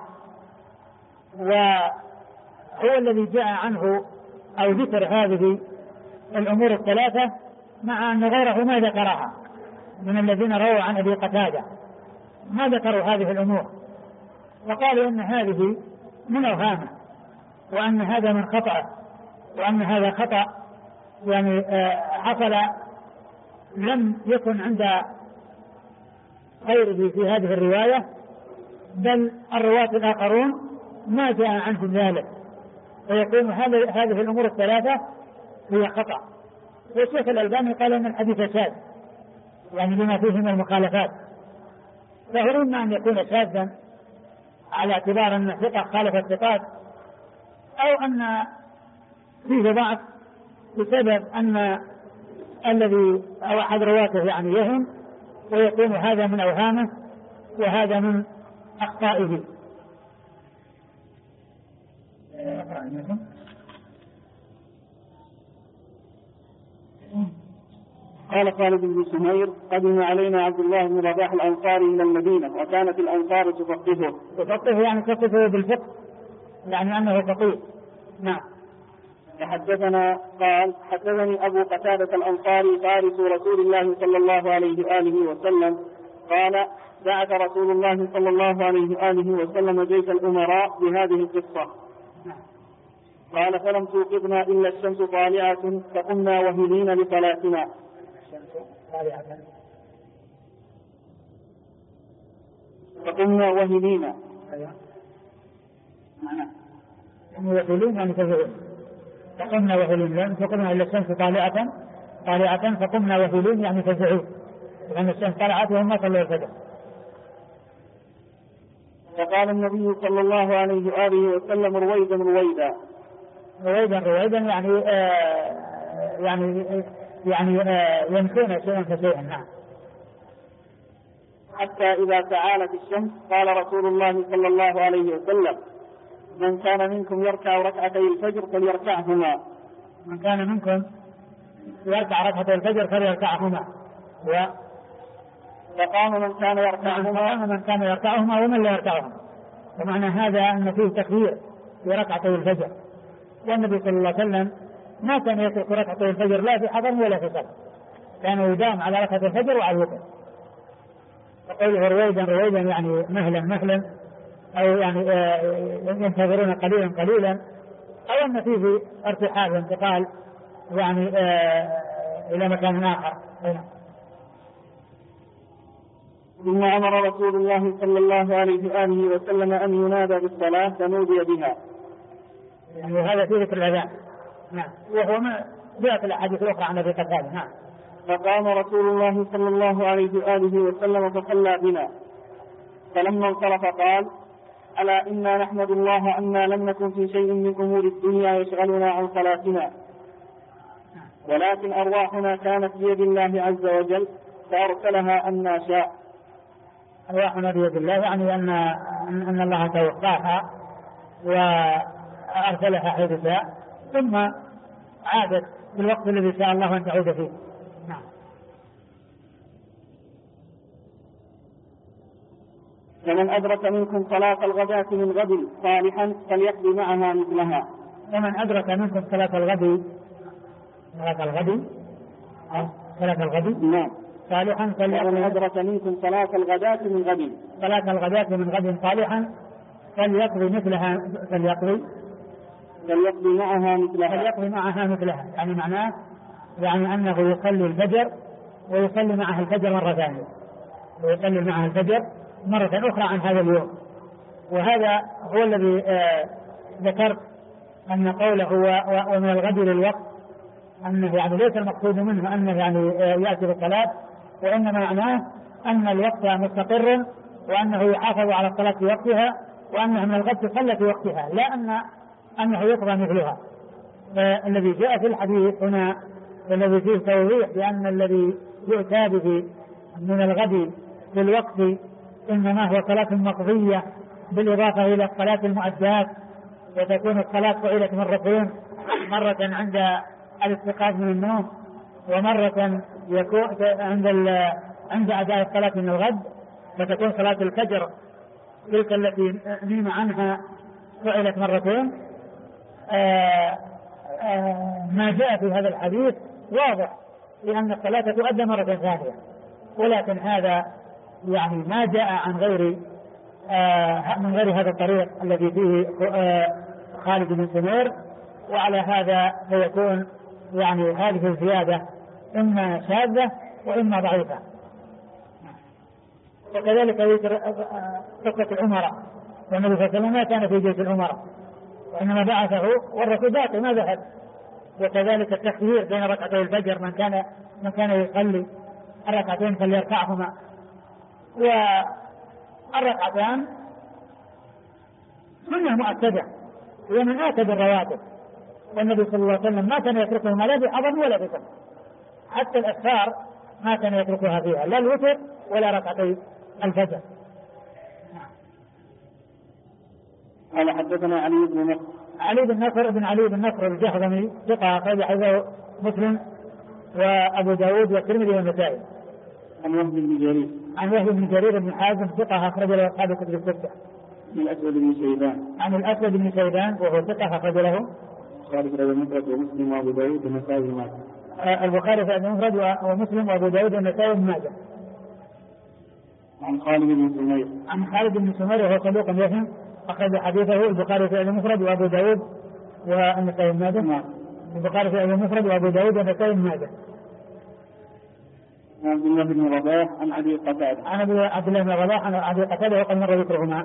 وهو الذي جاء عنه أو ذكر هذه الأمور الثلاثة، مع أن غيره ما ذكرها من الذين رووا عن أبي قتادة، ما ذكروا هذه الأمور، وقالوا إن هذه من أوهامه، وأن هذا من خطأه، وأن هذا خطأ يعني حصل لم يكن عند غيره في هذه الرواية، بل الرواة الآخرون ما جاء عنهم ذلك، ويكون هذه الأمور الثلاثة هي خطأ. والشيخ الألباني قال إن الحديث شاذ، يعني لما فيه من المخالفات، فهو إما أن يكون شاذا على اعتبار أن الثقة خالف الثقات، أو أن فيه ضعف بسبب أن الذي أو أحد رواته يعني يهم، ويكون هذا من أوهامه وهذا من أخطائه. قال خالد بن سمير: قدم علينا عبد الله بن رباح الأنصاري من المدينة، وكانت الأنصار تفقهه يعني تفقهه بالفقه، يعني أنه فقيه. نعم. فحدثنا قال: حدثني أبو قتادة الأنصاري فارس رسول الله صلى الله عليه وآله وسلم قال: بعث رسول الله صلى الله عليه وآله وسلم جيش الأمراء بهذه القصة. قال: فلم توقظنا إلا الشمس طالعة، فقمنا وهلين لصلاتنا. فقمنا وهلين. وهلين يعني تفعيل. فقمنا وهلين، لأن فقمنا إلا الشمس طالعة فقمنا وهلين يعني تفعيل، لأن الشمس طلعت وهم صلوا الفجر. فقال النبي صلى الله عليه وآله وسلم: رويدا يمشون شيئا فشيئا. نعم. حتى إذا تعالت الشمس قال رسول الله صلى الله عليه وسلم: من كان منكم يركع ركعتي الفجر فليركعهما. من كان منكم يركع ركعتي الفجر فليركعهما. فقام من كان يركعهما ومن لا يركعهما. ومعنى هذا أن فيه تخيير في ركعتي الفجر، والنبي صلى الله عليه وسلم ما كان يترك ركعتي الفجر لا في حضر ولا في سفر، كان يدام على ركعة الفجر وعلى الوتر. فقوله رويدا يعني مهلا، أو يعني ينتظرون قليلا، أو أن فيه ارتحال وانتقال يعني إلى مكان آخر. ثم أمر رسول الله صلى الله عليه وآله وسلم أن ينادى بالصلاة فنودي بها. يعني هذا في ذكر الأذان. نعم. وهو ما جاءت الأحاديث الأخرى عن أبي قتادة. نعم. فقام رسول الله صلى الله عليه وآله وسلم فصلى بنا، فلما انصرف قال: ألا إنا نحمد الله أنا لم نكن في شيء من أمور الدنيا يشغلنا عن صلاتنا، ولكن أرواحنا كانت بيد الله عز وجل فأرسلها أن شاء. أرواحنا بيد الله يعني أن الله توفاها وأرسلها حيث شاء، ثم عادت في الوقت الذي شاء الله أن تعود فيه. نعم. فمن أدرك منكم صلاة الغداة من غد صالحا فليقضي معها مثلها. ومن أدرك منكم صلاة الغد. نعم. صالحا ومن أدرك منكم صلاة الغداة من غد صلاة الغداة من غد صالحا فليقضي معها مثلها. يعني معناه يعني أنه يصلي الفجر ويصلي معها الفجر مرة ثانية، ويصلي معها الفجر مرة أخرى عن هذا اليوم. وهذا هو الذي ذكرت أن قوله ومن الغد للوقت أنه يعني ليس المقصود منه أنه يعني يأتي بالصلاة، وإنما معناه أن الوقت مستقر وأنه يحافظ على الصلاة في وقتها، وأنه من الغد تصلى في وقتها، لا أنه يقضى مثلها. فالذي جاء في الحديث هنا الذي فيه توضيح بأن الذي يؤتى به من الغد في الوقت إنما هو صلاة مقضية بالإضافة إلى الصلاة المؤدات، وتكون الصلاة فعلت مرتين، مرة عند الاستيقاظ من النوم، ومرة يكون عند أداء الصلاة من الغد، فتكون صلاة الفجر تلك التي نيم عنها فعلت مرتين. ما جاء في هذا الحديث واضح لأن الصلاة تؤدى مرة ثانية، ولكن هذا يعني ما جاء عن من غير هذا الطريق الذي فيه خالد بن سمير، وعلى هذا فيكون يعني هذه الزيادة إما شاذة وإما ضعيفة. وكذلك قصة الأمراء، والنبي صلى الله عليه وسلم ما كان في جيش الأمراء وإنما بعثه والرسول باقي ما ذهب. وكذلك التخيير بين ركعتي الفجر، من كان يصلي الركعتين فليركعهما، والركعتان سنة مؤكدة هي من آكد الرواتب، والنبي صلى الله عليه وسلم ما كان يتركهما لا بحضر ولا بسفر، حتى الأسفار ما كان يتركها فيها لا الوتر ولا ركعتي الفجر. قال حدثنا علي بن نصر الجهضمي ثقة أخرج حديثه مسلم وأبو داود والترمذي والنسائي. عن وهب بن جرير بن حازم ثقة أخرج له أصحاب الكتب الستة. عن الأسود بن شيبان وهو ثقة أخرج له البخاري في المفرد ومسلم وأبو داود والنسائي وابن ماجه. عن خالد بن سمير وهو صدوق يهم أخرج حديثه البخاري في المفرد وأبو داود والنسائي وابن ماجه. البخاري في المفرد وأبو داود والنسائي وابن ماجه. عن عبد الله بن رباح عن أبي قتادة. عن أبي قتادة وقد مر ذكرهما.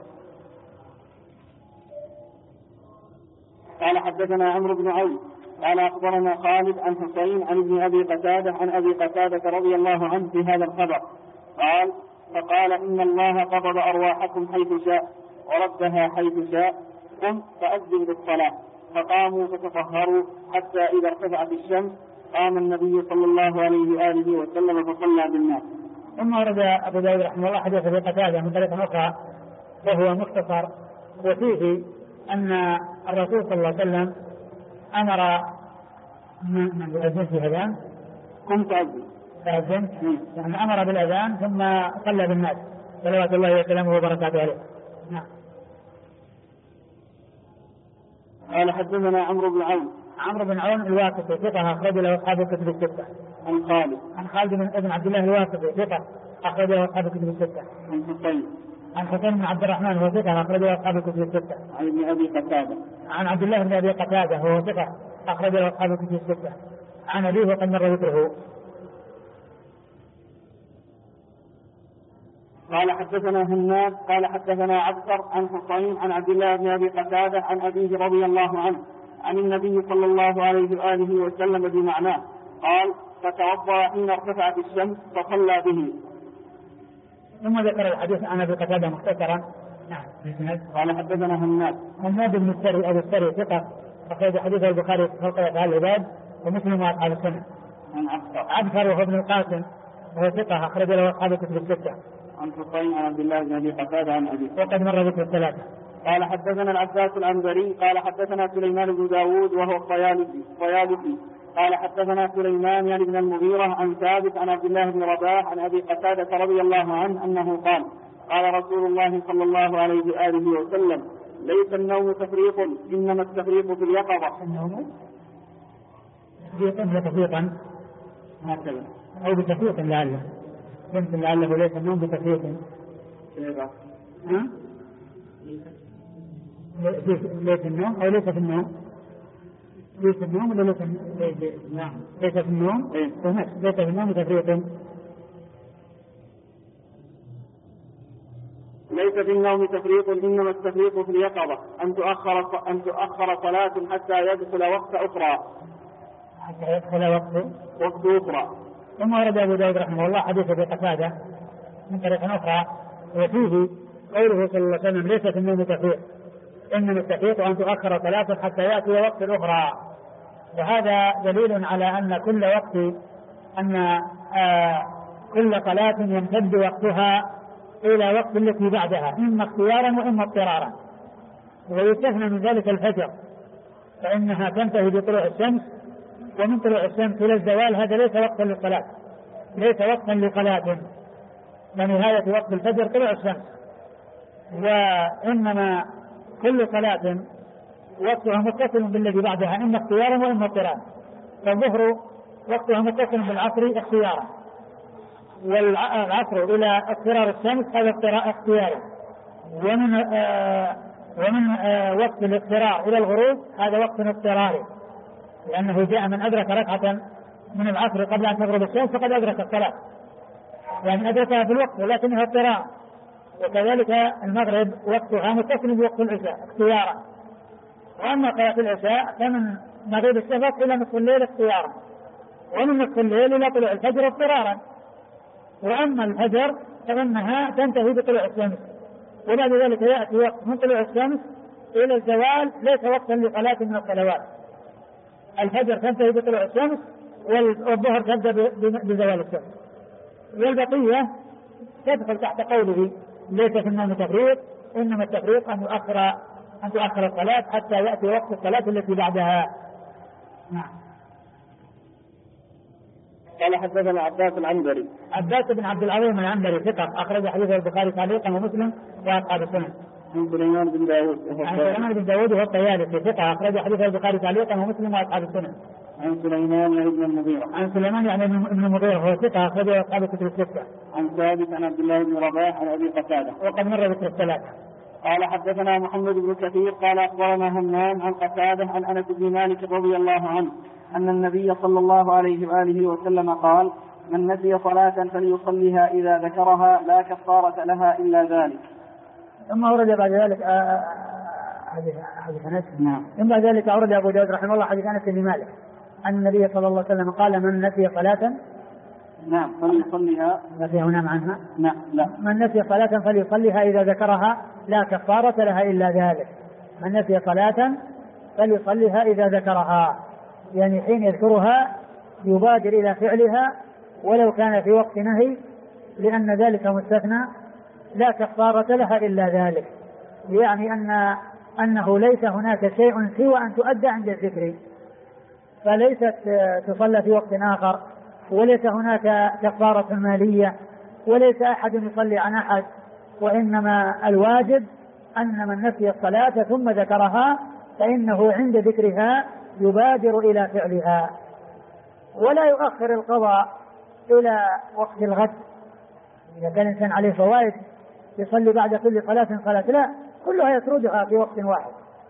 قال حدثنا عمرو بن عون قال أخبرنا خالد عن حسين عن ابن أبي قتادة عن أبي قتادة رضي الله عنه في هذا الخبر فقال إن الله قبض أرواحكم حيث شاء وردها حيث شاء، قم فأذن بالصلاة. فقاموا فتطهروا حتى إذا ارتفعت الشمس قام النبي صلى الله عليه وآله وسلم فصلى بالناس. ثم ورد أبو داود رحمه الله حديث أبي قتادة من طريق أخرى وهو مختصر، وفيه أن الرسول صلى الله عليه وسلم أمر من يؤذن في الأذان يعني أمر بالأذان ثم صلى بالناس صلوات الله وسلامه وبركاته عليه. نعم. قال حدثنا عمرو بن عون الواسطي ثقة أخرج له أصحاب الكتب الستة. عن خالد بن عبد الله الواسطي ثقة أخرج له أصحاب الكتب الستة. عن حسين بن عبد الرحمن وهو ثقة أخرج له أصحاب الكتب الستة. عن عبد الله بن أبي قتادة وهو ثقة أخرج له أصحاب الكتب الستة. عن أبيه وقد مر ذكره. قال حدثنا هناد قال حدثنا عبثر عن حسين عن عبد الله بن أبي قتادة عن أبيه رضي الله عنه عن النبي صلى الله عليه وآله وسلم بمعناه قال فتوضأ حين ارتفعت الشمس فصلى به. ثم ذكر الحديث عن أبي قتادة مختصرا. نعم. قال حدثنا هناد بن السري أبو السري ثقة أخرج حديث البخاري في خلق أفعال العباد ومسلم وأصحاب السنة. عن عبثر وهو ابن القاسم وهو ثقة أخرج له أصحاب الكتب الستة. عن حسين عن عبد الله بن أبي قتادة عن أبيه وقد مر ذكر الثلاثة. قال حدثنا العباس العنبري قال حدثنا سليمان بن داود وهو الطيالسي قال حدثنا سليمان يعني بن المغيرة عن ثابت عن عبد الله بن رباح عن أبي قتادة رضي الله عنه أنه قال رسول الله صلى الله عليه وآله وسلم ليس النوم تفريط إنما التفريط في اليقظة. النوم تفريطا هكذا أو بتفريط لعله، يمكن لعله ليس النوم بتفريط. ليس النوم أو ليس في النوم؟ ليس النوم ولا ليس؟ نعم ليس في النوم. ليس في النوم بتفريط. ليس في النوم تفريط، إنما التفريط في اليقظة أن تؤخر صلاة حتى يدخل وقت أخرى. حتى يدخل وقت أخرى. ثم ورد أبو داود رحمه الله حديث أبي قتادة من طريق أخرى وفيه قوله صلى الله عليه وسلم ليس في النوم تفريط، إنما التفريط أن تؤخر صلاة حتى يأتي وقت أخرى. وهذا دليل على أن كل صلاة يمتد وقتها إلى وقت التي بعدها، إما اختيارا وإما اضطرارا. ويستثنى من ذلك الفجر، فإنها تنتهي بطلوع الشمس، ومن طلوع الشمس إلى الزوال هذا ليس وقتا للصلاة، ليس وقتا لصلاة، ونهاية وقت الفجر طلوع الشمس. وإنما كل صلاة وقتها متصل بالذي بعدها، إما اختيارا وإما اضطرارا. فالظهر وقتها متصل بالعصر اختيارا، والعصر إلى اضطرار الشمس هذا اختياري، ومن وقت الاضطرار إلى الغروب هذا وقت اضطراري، لأنه جاء من أدرك ركعة من العصر قبل أن تغرب الشمس فقد أدرك الصلاة، يعني أدركها في الوقت ولكنها اضطرار. وكذلك المغرب وقتها متصل بوقت العشاء اختيارا. وأما صلاة العشاء فمن مغيب الشفق إلى نصف الليل اختيارا، ومن نصف الليل إلى طلوع الفجر اضطرارا. وأما الفجر فإنها تنتهي بطلوع الشمس، وبعد ذلك يأتي وقت من طلوع الشمس إلى الزوال ليس وقتا لصلاة من الصلوات. الفجر تنتهي بطلوع الشمس، والظهر تبدأ بزوال الشمس، والبقية تدخل تحت قوله ليس في النوم تفريط، إنما التفريط أن تؤخر الصلاة حتى يأتي وقت الصلاة التي بعدها. نعم. قال حدثنا عباس العنبري. عباس بن عبد العظيم العنبري ثقة أخرج حديثه البخاري تعليقا ومسلم وأصحاب السنن. عن سليمان بن داود. عن سليمان بن داود وهو الطيالسي ثقة أخرج حديثه البخاري تعليقا ومسلم وأصحاب السنن. عن سليمان بن المغيرة. عن سليمان يعني ابن المغيرة وهو ثقة أخرجه أصحاب الكتب الستة. عن ثابت عن عبد الله بن رباح عن أبي قتادة. وقد مر ذكر الثلاثة. قال حدثنا محمد بن كثير قال أخبرنا همام عن قتادة عن أنس بن مالك رضي الله عنه أن النبي صلى الله عليه وآله وسلم قال: من نسي صلاة فليصليها إذا ذكرها لا كفارة لها إلا ذلك. ثم أورد بعد ذلك حديث أنس. نعم. ثم بعد ذلك أورد أبو داود رحمه الله حديث أنس بن مالك أن النبي صلى الله عليه وسلم قال: من نسي صلاة نعم فليصليها. نسي ونام عنها. نعم لا. من نسي صلاة فليصليها إذا ذكرها لا كفارة لها إلا ذلك. من نسي صلاة فليصليها إذا ذكرها، يعني حين يذكرها يبادر إلى فعلها ولو كان في وقت نهي، لأن ذلك مستثنى لا كفارة لها إلا ذلك، يعني أنه ليس هناك شيء سوى أن تؤدى عند الذكر، فليست تصلى في وقت آخر، وليس هناك كفارة مالية، وليس أحد يصلي عن أحد، وإنما الواجب أن من نسي الصلاة ثم ذكرها فإنه عند ذكرها يبادر إلى فعلها، ولا يؤخر القضاء إلى وقت الغد. إذا كان الإنسان عليه فوائد يصلي بعد كل صلاة صلاة، لا، كلها يسردها في وقت واحد.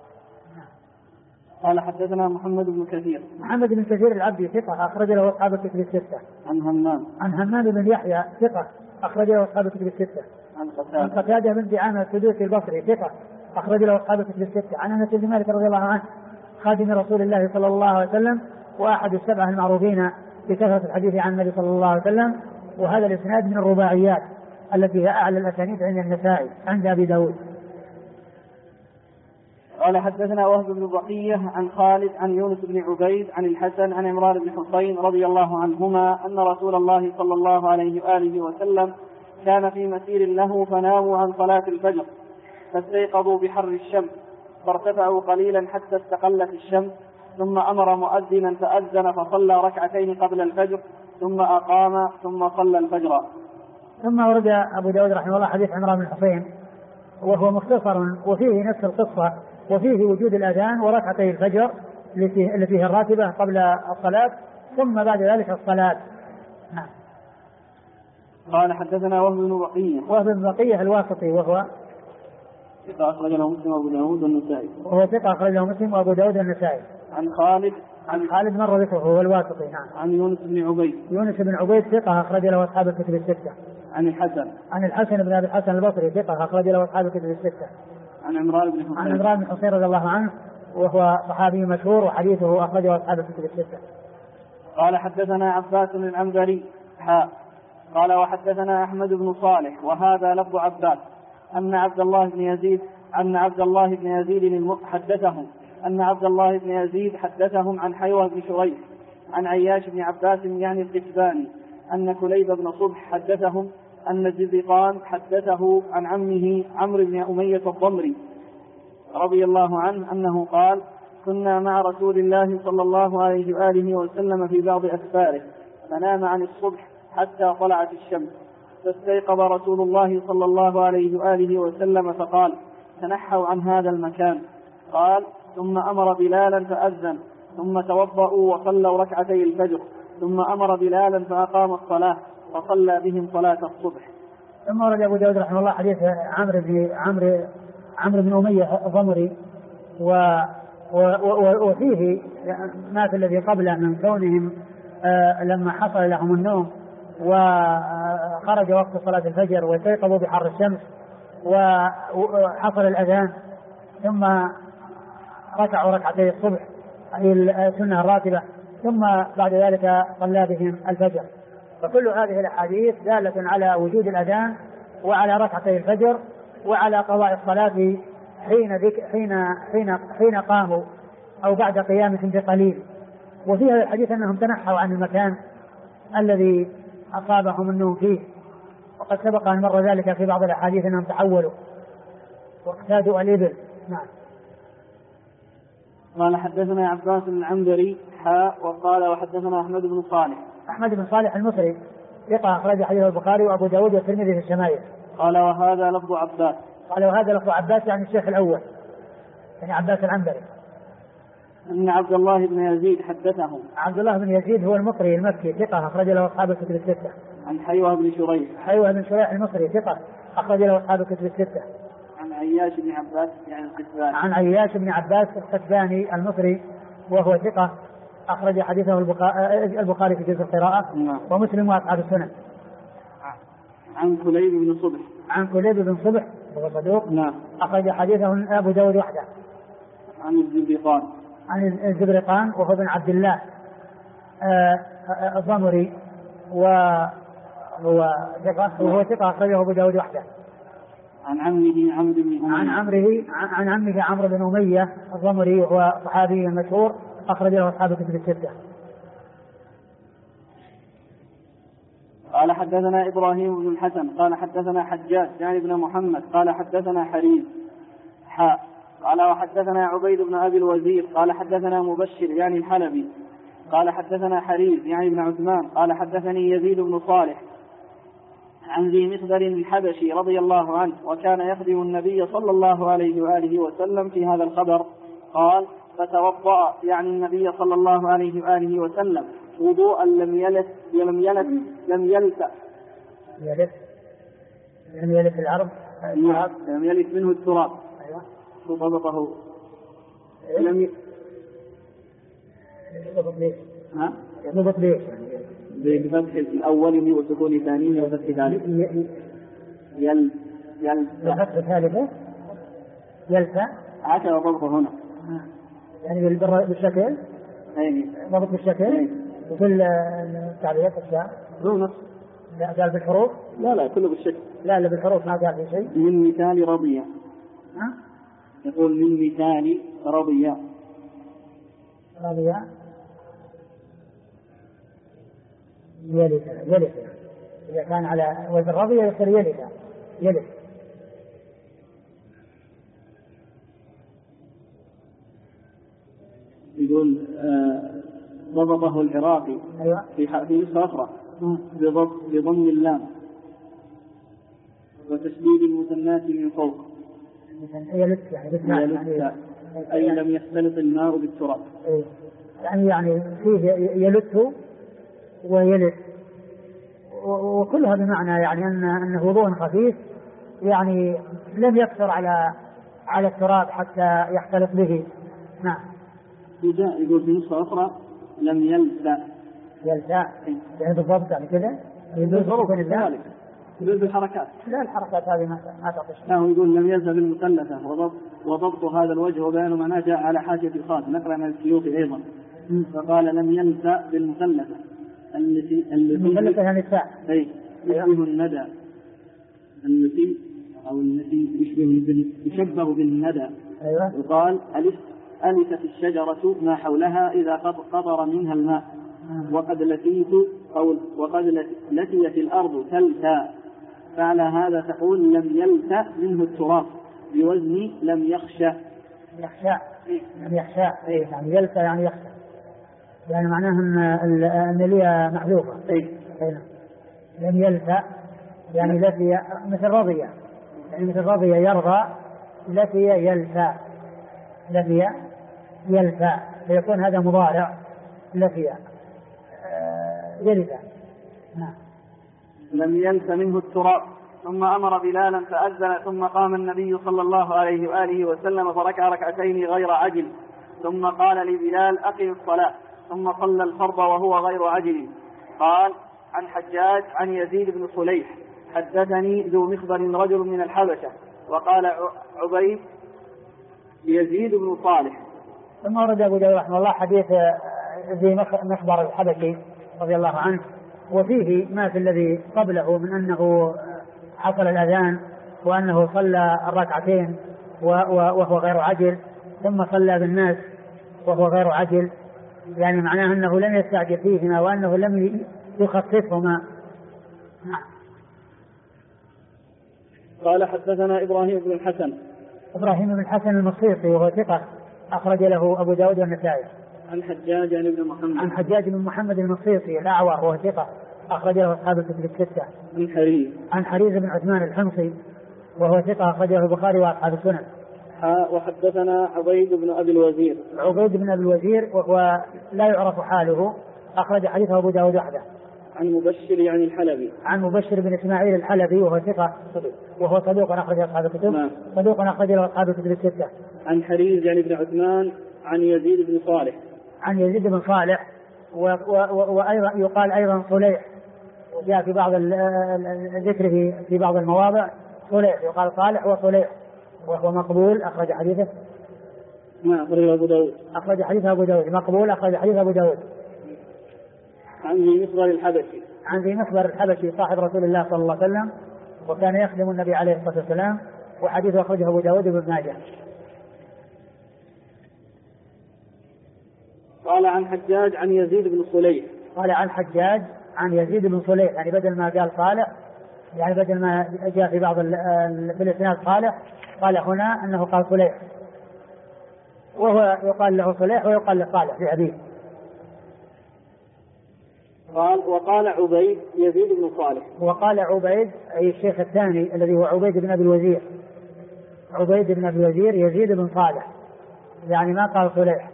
قال حدثنا محمد بن كثير. محمد بن كثير العبدي ثقة أخرج له أصحاب الكتب الستة. عن همام بن يحيى ثقة أخرج له أصحاب الكتب الستة. عن قتادة بن دعامة السدوسي البصري ثقة أخرج له أصحاب الكتب الستة. عن أنس بن مالك رضي الله عنه خادم رسول الله صلى الله عليه وسلم وأحد السبعة المعروفين بكثرة الحديث عن النبي صلى الله عليه وسلم، وهذا الإسناد من الرباعيات التي هي أعلى الأسانيد عند النسائي عند أبي داود. قال حدثنا وهب بن بقية عن خالد عن يونس بن عبيد عن الحسن عن عمران بن حسين رضي الله عنهما أن رسول الله صلى الله عليه وآله وسلم كان في مسير له فناموا عن صلاة الفجر فاستيقظوا بحر الشمس فارتفعوا قليلا حتى استقلت الشمس، ثم أمر مؤذنا فأذن فصلى ركعتين قبل الفجر ثم أقام ثم صلى الفجر. ثم ورد أبو داود رحمه الله حديث عمران بن حسين وهو مختصر وفيه نفس القصة، وفيه وجود الأذان وركعتي الفجر التي هي الراتبة قبل الصلاة ثم بعد ذلك الصلاة. نعم. قال حدثنا وهب بن بقية. وهب بن بقية الواسطي وهو ثقة أخرج له مسلم وأبو داود والنسائي. وهو ثقة أخرج له مسلم وأبو داود والنسائي. عن خالد مر ذكره هو الواسطي. نعم. عن يونس بن عبيد. يونس بن عبيد ثقة أخرج له أصحاب الكتب الستة. عن الحسن. عن الحسن بن أبي الحسن البصري ثقة أخرج له أصحاب الكتب الستة. عن عمران بن حسين. عن عمران بن حسين رضي الله عنه وهو صحابي مشهور وحديثه أخرجه أصحاب الكتب الستة. قال حدثنا عباس بن العنبري قال وحدثنا أحمد بن صالح وهذا لفظ عباس أن عبد الله بن يزيد حدثهم أن عبد الله بن يزيد حدثهم عن حيوة بن شريح عن عياش بن عباس يعني القتباني أن كليب بن صبح حدثهم أن الزبيقان حدثه عن عمه عمرو بن أمية الضمري رضي الله عنه أنه قال كنا مع رسول الله صلى الله عليه وآله وسلم في بعض أسفاره فنام عن الصبح حتى طلعت الشمس فاستيقظ رسول الله صلى الله عليه وآله وسلم فقال تنحوا عن هذا المكان. قال ثم أمر بلالا فأذن ثم توضأوا وصلوا ركعتي الفجر ثم أمر بلالا فأقام الصلاة وصلى بهم صلاة الصبح. ثم ورد أبو داود رحمه الله حديث عمرو بن أمية الضمري وفيه ما في الذي قبله من كونهم لما حصل لهم النوم وخرج وقت صلاة الفجر واستيقظوا بحر الشمس وحصل الأذان ثم ركعوا ركعتي الصبح أي السنة الراتبة ثم بعد ذلك صلى بهم الفجر. فكل هذه الأحاديث دالة على وجود الأذان وعلى ركعتي الفجر وعلى قضاء الصلاة حين قاموا أو بعد قيامهم بقليل. وفي هذا الحديث أنهم تنحوا عن المكان الذي أصابهم النوم فيه وقد سبق أن مر ذلك في بعض الأحاديث أنهم تحولوا واقتادوا الإبل. نعم. قال حدثنا عباس بن العنبري وقال وحدثنا أحمد بن صالح المصري ثقة أخرج حديث البخاري وأبو داود والترمذي في الشمائل. قال وهذا لفظ عباس يعني الشيخ الأول يعني عباس العنبري. أن عبد الله بن يزيد حدثه. عبد الله بن يزيد هو المقري المكي ثقة أخرج له أصحاب الكتب الستة. عن حيوة بن شريح المصري ثقة أخرج له أصحاب الكتب الستة. عن عياش بن عباس يعني القتباني. عن عياش بن عباس القتباني المصري وهو ثقة أخرج حديثه البخاري في جزء القراءة ومسلم وأصحاب السنن. عن كليب بن صبح وهو صدوق أخرج حديثه أبو داود وحده. عن الزبرقان وهو بن عبد الله الضمري وهو ثقة أخرجه أبو داود وحده. عن عمه عمرو بن أمية الضمري وهو صحابي مشهور أخرج له أصحاب الكتب الستة. قال حدثنا إبراهيم بن الحسن قال حدثنا حجاج يعني بن محمد قال حدثنا حريز قال وحدثنا عبيد بن أبي الوزير قال حدثنا مبشر يعني الحلبي قال حدثنا حريز يعني بن عثمان قال حدثني يزيد بن صالح عن ذي مخبر الحبشي رضي الله عنه وكان يخدم النبي صلى الله عليه وآله وسلم في هذا الخبر. قال فتوضأ يعني النبي صلى الله عليه وآله وسلم وضوءا لم يلت الأرض لم يلت منه التراب. وضبطه يضبط ليش بفتح الأول وسكون ثانيه وفتح ثالث بفتح ثالثة يلفى هكذا ضبطه هنا يعني بالشكل ضبط بالشكل وفي التعبيرات الشعر لا قال بالحروف لا كله بالشكل لا بالحروف ما قال في شيء. من مثال رضية يقول من مثال رضية يلف إذا كان على وزن رضية يصير يلف يقول ضبطه العراقي في نسخة أخرى بضم اللام وتشديد المثنات من فوق يلف أي لم يختلط الماء بالتراب يعني فيه يلف ويلف وكلها بمعنى يعني أنه وضوء خفيف يعني لم يكثر على التراب حتى يختلط به. نعم. يقول في نسخة أخرى لم يلسأ يعني بالضبط يعني كذا يدل بالحركات. لا الحركات هذه ما تعطيش. لا يقول لم يلسأ بالمثلثة وضبط هذا الوجه وبيان معناه جاء على حاشية الخاتم نقرأ من السيوطي أيضا. فقال لم يلسأ بالمثلثة المثلثة يعني الساء يشبه الندى التي يشبه بالندى. أيوة. وقال ألست الشجرة ما حولها إذا قطر منها الماء وقد لتيت الأرض تلتا فعلى هذا تقول لم يلت منه التراب بوزن لم يخشى. يعني يلت يعني يخشى يعني معناه أن لي محذوفة. لم يلت يعني لتي مثل رضي يعني مثل رضي يرضى لتي يلفى فيكون هذا مضارع لفي يلفى. لم يلف منه التراب. ثم أمر بلالا فأذن ثم قام النبي صلى الله عليه وآله وسلم فركع ركعتين غير عجل ثم قال لبلال أقم الصلاة ثم صلى الفرض وهو غير عجل. قال عن حجاج عن يزيد بن صليح حدثني ذو مخبر رجل من الحبشة وقال عبيد يزيد بن صالح. ثم ورد أبو داود رحمه الله حديث ذي مخبر الحبشي رضي الله عنه وفيه ما في الذي قبله من أنه حصل الأذان وأنه صلى الركعتين وهو غير عجل ثم صلى بالناس وهو غير عجل يعني معناه أنه لم يستعجل فيهما وأنه لم يخففهما. قال حدثنا إبراهيم بن الحسن المصيصي وهو ثقة أخرج له أبو داود والنسائي. عن حجاج بن محمد المصيصي الأعور وهو ثقة أخرج له أصحاب الكتب الستة. عن حريز بن عثمان الحمصي وهو ثقة أخرج له البخاري وأصحاب السنن. وحدثنا عبيد بن أبي الوزير وهو لا يعرف حاله أخرج حديثه أبو داود وحده. عن مبشر بن إسماعيل الحلبي وهو ثقة وهو صدوق أخرج أصحاب الكتب أخرج له أصحاب الكتب الستة. عن حريز بن عثمان عن يزيد بن صالح وأيضا يقال أيضا صليح جاء في بعض الذكر في بعض المواضع صليح يقال صالح وصليح وهو مقبول أخرج حديثه أبو داود مقبول أخرج حديث أبو داود. عن ذي مخبر الحبشي صاحب رسول الله صلى الله عليه وسلم وكان يخدم النبي عليه الصلاة والسلام وحديثه أخرجه أبو داود بن ماجه. قال عن حجاج عن يزيد بن صليح يعني بدل ما قال صالح يعني بدل ما جاء في بعض في الإسناد صالح قال هنا أنه قال صليح وهو يقال له صليح ويقال له صالح في حديث. وقال عبيد يزيد بن صالح. وقال عبيد أي الشيخ الثاني الذي هو عبيد بن أبي الوزير يزيد بن صالح يعني ما قال صليح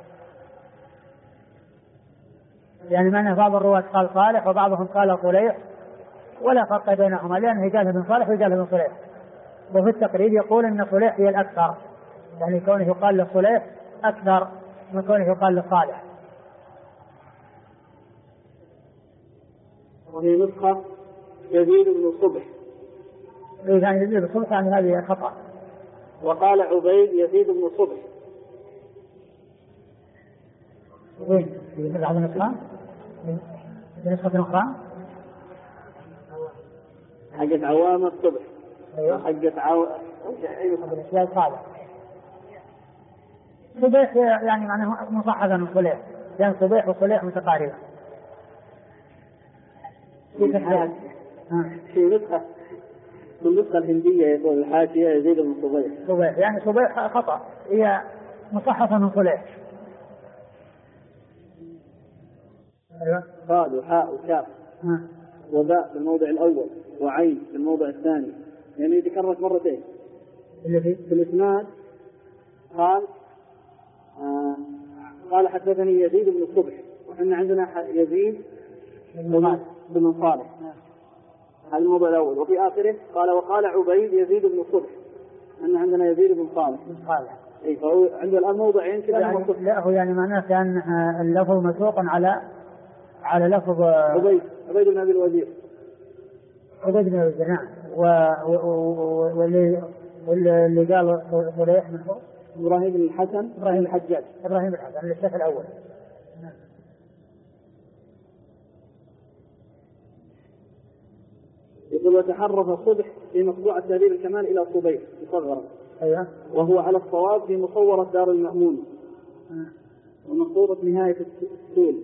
يعني معنى بعض الرواة قال صالح وبعضهم قال صليح ولا فرق بينهما لأنه قال بن صالح وقال بن صليح. وفي التقريب يقول أن صليح هي الأكثر يعني كونه يقال لصليح أكثر من كونه يقال لصالح. وفي نسخة يزيد بن صبح يعني يزيد بن صبح يعني هذه خطأ. وقال عبيد يزيد بن صبح في بعض النسخة في نسخة أخرى حقت عوام الصبح حقت الأشياء صالح صبيح يعني معناه مصححا من صليح لأن صبيح وصليح متقاربة. في النسخة الهندية يقول الحاشية يزيد بن صبيح يعني صبيح خطأ هي مصححة من صليح. قال وحاء وكاف وباء في الموضع الأول وعين في الموضع الثاني يعني تكررت مرتين اللي في الإسناد. قال حدثني يزيد بن الصبح وإحنا عندنا يزيد بن صالح الموضع الأول. وفي آخره قال وقال عبيد يزيد بن صلح، أن عندنا يزيد بن صالح. إيه، فهو عنده الآن موضعين كذا. يعني لا هو يعني معناه كان اللفظ مسوق على لفظ عبيد بن أبي الوزير. عبيد بن أبي الوزير، نعم. واللي قال صليح من هو إبراهيم بن الحسن إبراهيم الحجاج إبراهيم الحسن الشيخ الأول. يقول وتحرف الصبح في مطبوعة تهذيب الكمال إلى صبيح مصغرا. أيوة. وهو على الصواب في مصورة دار المأمون ومخطوطة نهاية السول.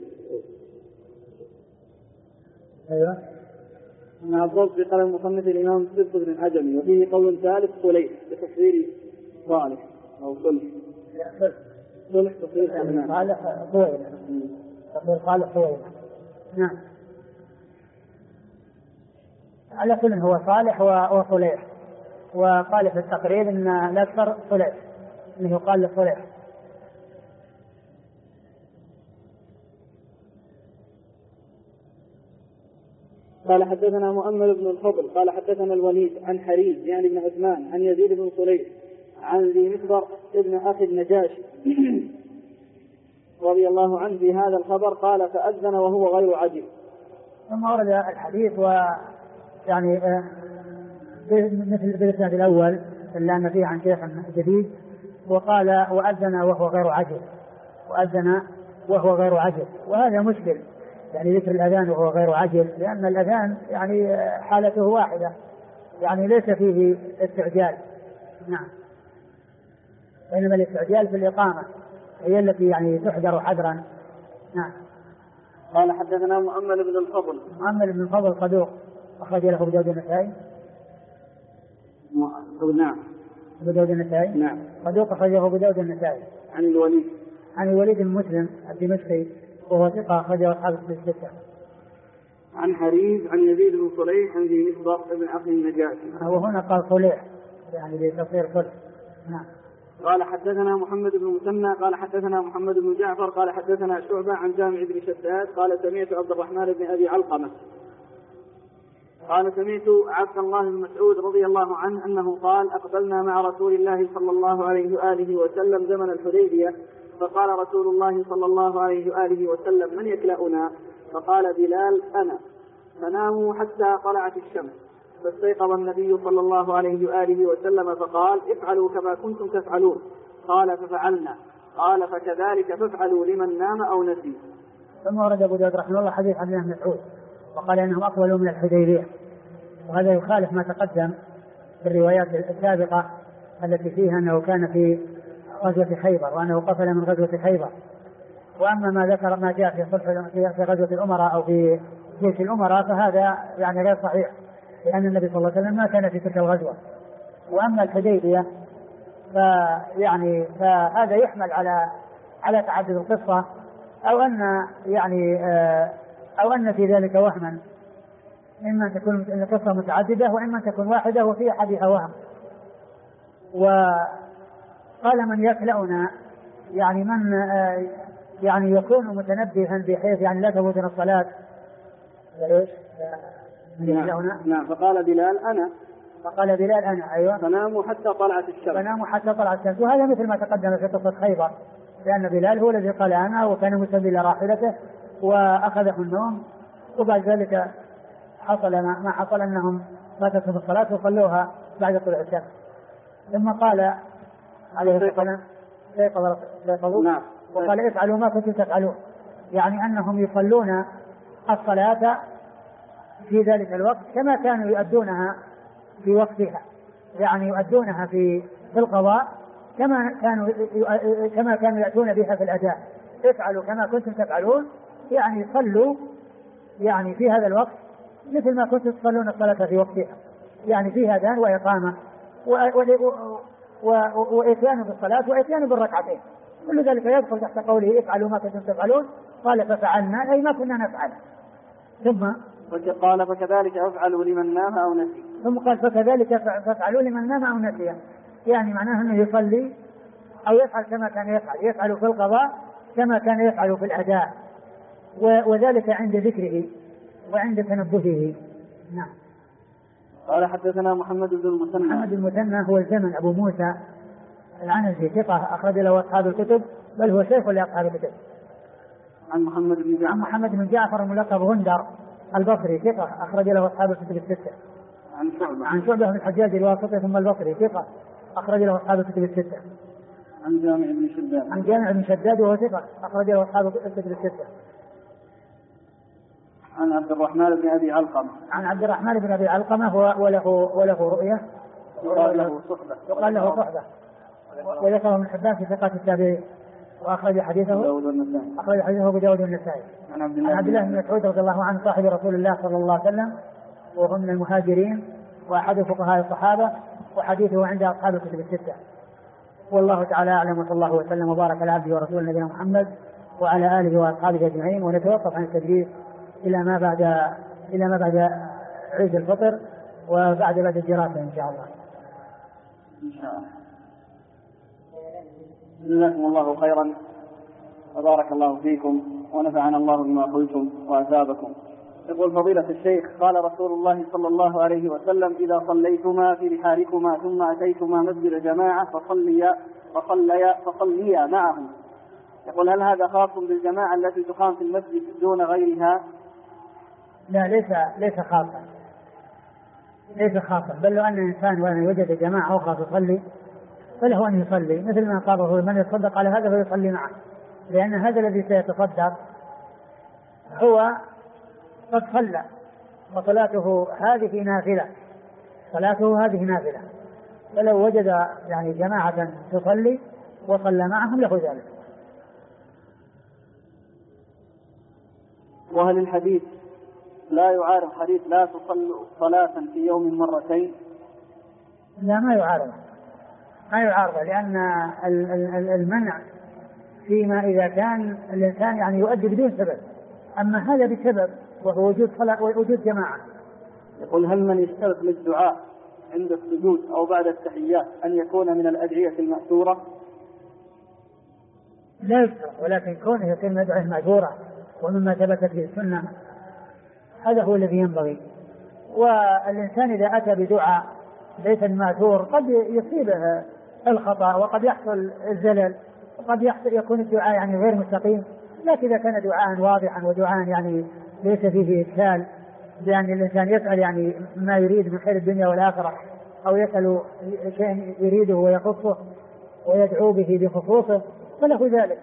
أيوة. مع الضبط في قلم المصنف الإمام صدق بن العجمي. وفيه قول ثالث صليح بتصوير صالح أو صلح. صلح تصوير صالح طويل. تصوير صالح طويل. نعم. على كل هو صالح وصليح. وقال في التقرير ان الاكثر صليح انه يقال لصليح. قال حدثنا مؤمل بن الفضل قال حدثنا الوليد عن حريز يعني بن عثمان عن يزيد بن صليح عن ذي مخبر ابن اخي النجاشي رضي الله عنه في هذا الخبر قال فأذن وهو غير عجل. ثم ورد الحديث ويعني مثل بالإسناد الأول إلا أن فيه عن شيخ جديد وقال وأذن وهو غير عجل. وأذن وهو غير عجل، وهذا مشكل يعني ذكر الأذان وهو غير عجل، لأن الأذان يعني حالته واحدة يعني ليس فيه استعجال. نعم. بينما الاستعجال في الإقامة هي التي يعني تحذر حذرا. نعم. قال حدثنا مؤمل بن الفضل. مؤمل بن الفضل صدوق أخرج له أبو داود النسائي. نعم. أبو داود النسائي. نعم. صدوق أخرج له أبو داود النسائي. عن الوليد بن مسلم الدمشقي وهو ثقة أخرجه أصحاب الستة. عن حريز عن يزيد بن صليح عن ذي مخبر ابن أخي النجاشي. وهنا قال صليح يعني بتصير صلح. نعم. قال حدثنا محمد بن مثنى قال حدثنا محمد بن جعفر قال حدثنا شعبة عن جامع بن شداد قال سمعت عبد الرحمن بن أبي علقمة قال سمعت عبد الله بن مسعود رضي الله عنه أنه قال أقبلنا مع رسول الله صلى الله عليه وآله وسلم زمن الحديبية فقال رسول الله صلى الله عليه وآله وسلم من يكلأنا؟ فقال بلال أنا. فناموا حتى طلعت الشمس فاستيقظ النبي صلى الله عليه وآله وسلم فقال افعلوا كما كنتم تفعلون. قال ففعلنا. قال فكذلك فافعلوا لمن نام أو نسي. ثم ورد أبو داود رحمه الله حديث عن ابن مسعود وقال إنهم أقبلوا من الحديبية، وهذا يخالف ما تقدم في الروايات السابقة التي فيها أنه كان في غزوة خيبر وأنه قفل من غزوة خيبر. وأما ما ذكر ما جاء في صلح في غزوة الأمراء أو في جيش الأمراء فهذا يعني غير صحيح، لأن النبي صلى الله عليه وسلم ما كان في تلك الغزوة. وأما الحديبية فهذا يحمل على تعدد القصة أو أن في ذلك وهما، إما تكون القصة متعددة وإما تكون واحدة وفي أحدها وهم. وقال من يكلأنا يعني من يعني يكون متنبها بحيث يعني لا تفوتنا الصلاة. نعم. فقال بلال أنا. أيوة. فناموا حتى طلعت الشمس. وهذا مثل ما تقدم في قصة خيبر، لأن بلال هو الذي قال أنا وكان مستبدل راحلته وأخذه النوم، وبعد ذلك حصل ما حصل أنهم فاتتهم الصلاة وصلوها بعد طلوع الشمس. ثم قال عليه الصلاة والسلام نعم. وقال افعلوا ما كنتم تفعلون، يعني أنهم يصلون الصلاة في ذلك الوقت كما كانوا يؤدونها في وقتها، يعني يؤدونها في القضاء كما كانوا يأتون بها في الأداء. افعلوا كما كنتم تفعلون يعني صلوا يعني في هذا الوقت مثل ما كنتم تصلون الصلاة في وقتها، يعني في أذان وإقامة وإتيان بالصلاة وإتيان بالركعتين، كل ذلك يدخل تحت قوله افعلوا ما كنتم تفعلون. قال ففعلنا أي ما كنا نفعل. ثم قال فكذلك افعلوا لمن نام أو نسي. ثم قال فكذلك فافعلوا لمن نام أو نسي، يعني معناه أنه يصلي أو يفعل كما كان يفعل في القضاء كما كان يفعل في الأداء، وذلك عند ذكره وعند تنبهه. نعم. قال حدثنا محمد بن المثنى. محمد بن المثنى هو الزمن أبو موسى العنزي ثقة أخرج له أصحاب الكتب، بل هو شيخ لأصحاب الكتب. عن محمد بن جعفر الملقب غندر البصري ثقة أخرج له أصحاب الكتب الستة. عن شعبة بن الحجاج الواسطي ثم البصري ثقة أخرج له أصحاب الكتب الستة. عن جامع بن شداد وهو ثقة أخرج له أصحاب الكتب الستة. عن عبد الرحمن بن أبي علقمة وله رؤية يقال له صحبة وذكره ابن حبان في ثقات التابعين وأخرج حديثه أبو داود والنسائي. عن عبد الله بن مسعود رضي الله عنه صاحب رسول الله صلى الله عليه وسلم وهو من المهاجرين وأحد فقهاء الصحابة وحديثه عند أصحاب الكتب الستة. والله تعالى أعلم، وصلى الله وسلم وبارك على عبده ورسوله نبينا محمد وعلى آله وأصحابه أجمعين. ونتوقف عن التدريس إلى ما بعد عيد الفطر وبعد الدراسة إن شاء الله. جزاكم الله خيرا وبارك الله فيكم ونفعنا الله بما قلتم وأثابكم. يقول فضيلة الشيخ: قال رسول الله صلى الله عليه وسلم: إذا صليتما في رحالكما ثم أتيتما مسجد جماعة فصليا معهم. يقول: هل هذا خاص بالجماعة التي تقام في المسجد دون غيرها؟ لا، ليس خاصا، بل لو أن الإنسان وجد جماعة أخرى تصلي فله أن يصلي، مثل ما قال من يتصدق على هذا فيصلي معه، لأن هذا الذي سيتصدق هو قد صلى وصلاته هذه نافلة، فلو وجد جماعة تصلي وصلى معهم له ذلك. وهل الحديث لا يعارض حديث لا تصلوا صلاة في يوم مرتين؟ لا، ما يعارض، لأن المنع فيما إذا كان الإنسان يؤدي بدون سبب، أما هذا بسبب وهو وجود صلاة ووجود جماعة. يقول: هل من يشترط للدعاء عند السجود أو بعد التحيات أن يكون من الأدعية المأثورة؟ لا يشترط، ولكن كونه يكون من الأدعية المأثورة ومما ثبتت به السنة هذا هو الذي ينبغي. والإنسان إذا أتى بدعاء ليس المأثور قد يصيبه الخطأ وقد يحصل الزلل وقد يكون الدعاء غير مستقيم، لكن إذا كان دعاء واضحا ودعاء ليس فيه إشكال، بأن الإنسان يسأل ما يريد من خير الدنيا والآخرة، أو يسأل شيء يريده ويخصه ويدعو به بخصوصه فله ذلك.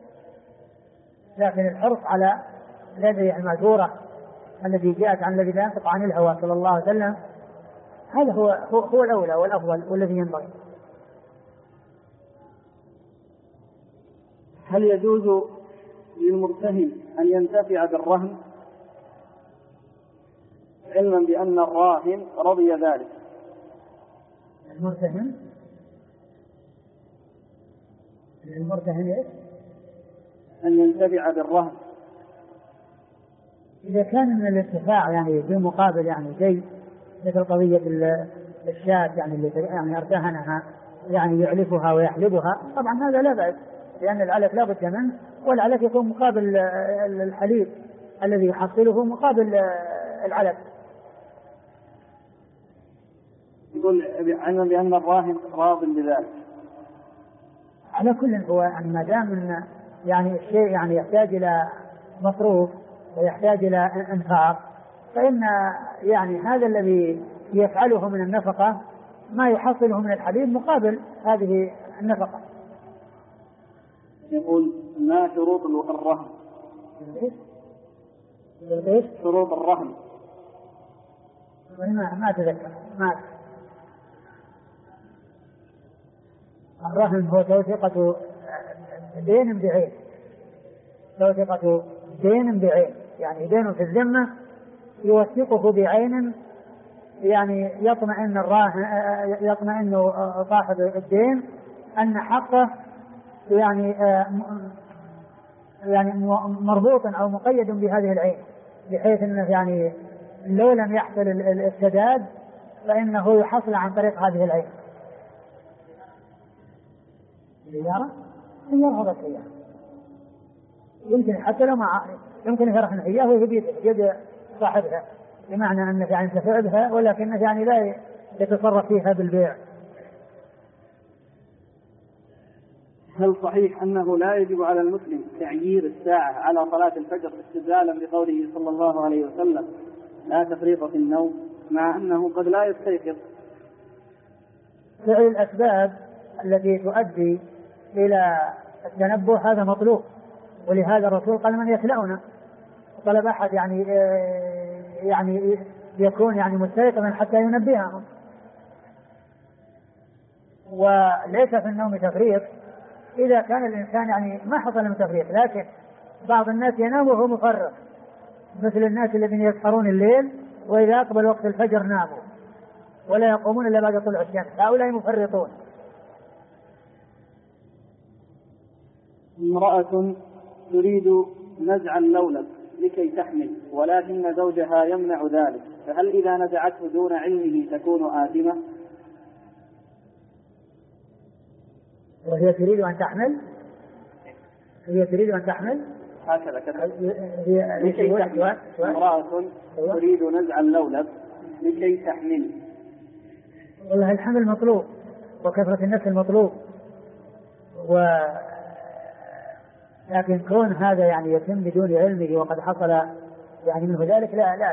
لكن الحرص على الأدعية المأثورة الذي جاءت عن الذي لا ينطق عن الهوى صلى الله عليه وسلم هذا هو الأولى والأفضل والذي ينبغي. هل يجوز للمرتهن أن ينتفع بالرهن علما بأن الراهن رضي ذلك؟ المرتهن إيش؟ أن ينتفع بالرهن إذا كان من الانتفاع بمقابل شيء مثل قضية الشاة اللي ارتهنها يعلفها ويحلبها، طبعا هذا لا بأس، لأن العلف لا بد منه، والعلف يكون مقابل الحليب الذي يحصله مقابل العلف. يقول علما بأن الراهن راض بذلك. على كل هو ما دام الشيء يحتاج إلى مصروف ويحتاج إلى انفاق، فإن هذا الذي يفعله من النفقة ما يحصله من الحليب مقابل هذه النفقة. يقول: ما شروط الرهن؟ شروط الرهن ما أتذكر. الرهن هو توثيقة دين بعين، دين في الذمة يوثقه بعين، يطمئن صاحب الدين أن حقه مربوط أو مقيد بهذه العين، بحيث أنه لو لم يحصل السداد فإنه يحصل عن طريق هذه العين. السيارة هذا السيارة يمكن حتى لو يمكن يرهن إياه ويبيت يد صاحبها، بمعنى أنه يعني ينتفع بها ولكنه يعني لا يتصرف فيها بالبيع. هل صحيح أنه لا يجب على المسلم تعيير الساعة على صلاة الفجر استدلالا بقوله صلى الله عليه وسلم لا تفريط في النوم، مع أنه قد لا يستيقظ؟ فعل الأسباب التي تؤدي إلى التنبه هذا مطلوب، ولهذا الرسول قال من يخلعنا، طلب أحد يعني يكون يعني مستيقظا حتى ينبههم. وليس في النوم تفريط إذا كان الإنسان يعني ما حصل من تفريط، لكن بعض الناس ينام وهو مفرط، مثل الناس الذين يسهرون الليل وإذا أقبل وقت الفجر ناموا ولا يقومون إلا بعد طلوع الشمس، هؤلاء مفرطون. امرأة تريد نزع اللولب لكي تحمل ولكن زوجها يمنع ذلك، فهل إذا نزعته دون علمه تكون آثمة؟ وهي تريد أن تحمل، هي تريد أن تحمل هكذا لكي تحمل. امرأة تريد نزع اللولب لكي تحمل. والله الحمل مطلوب وكثرة النفس المطلوب، لكن كون هذا يعني يتم بدون علمه وقد حصل يعني منه ذلك لا.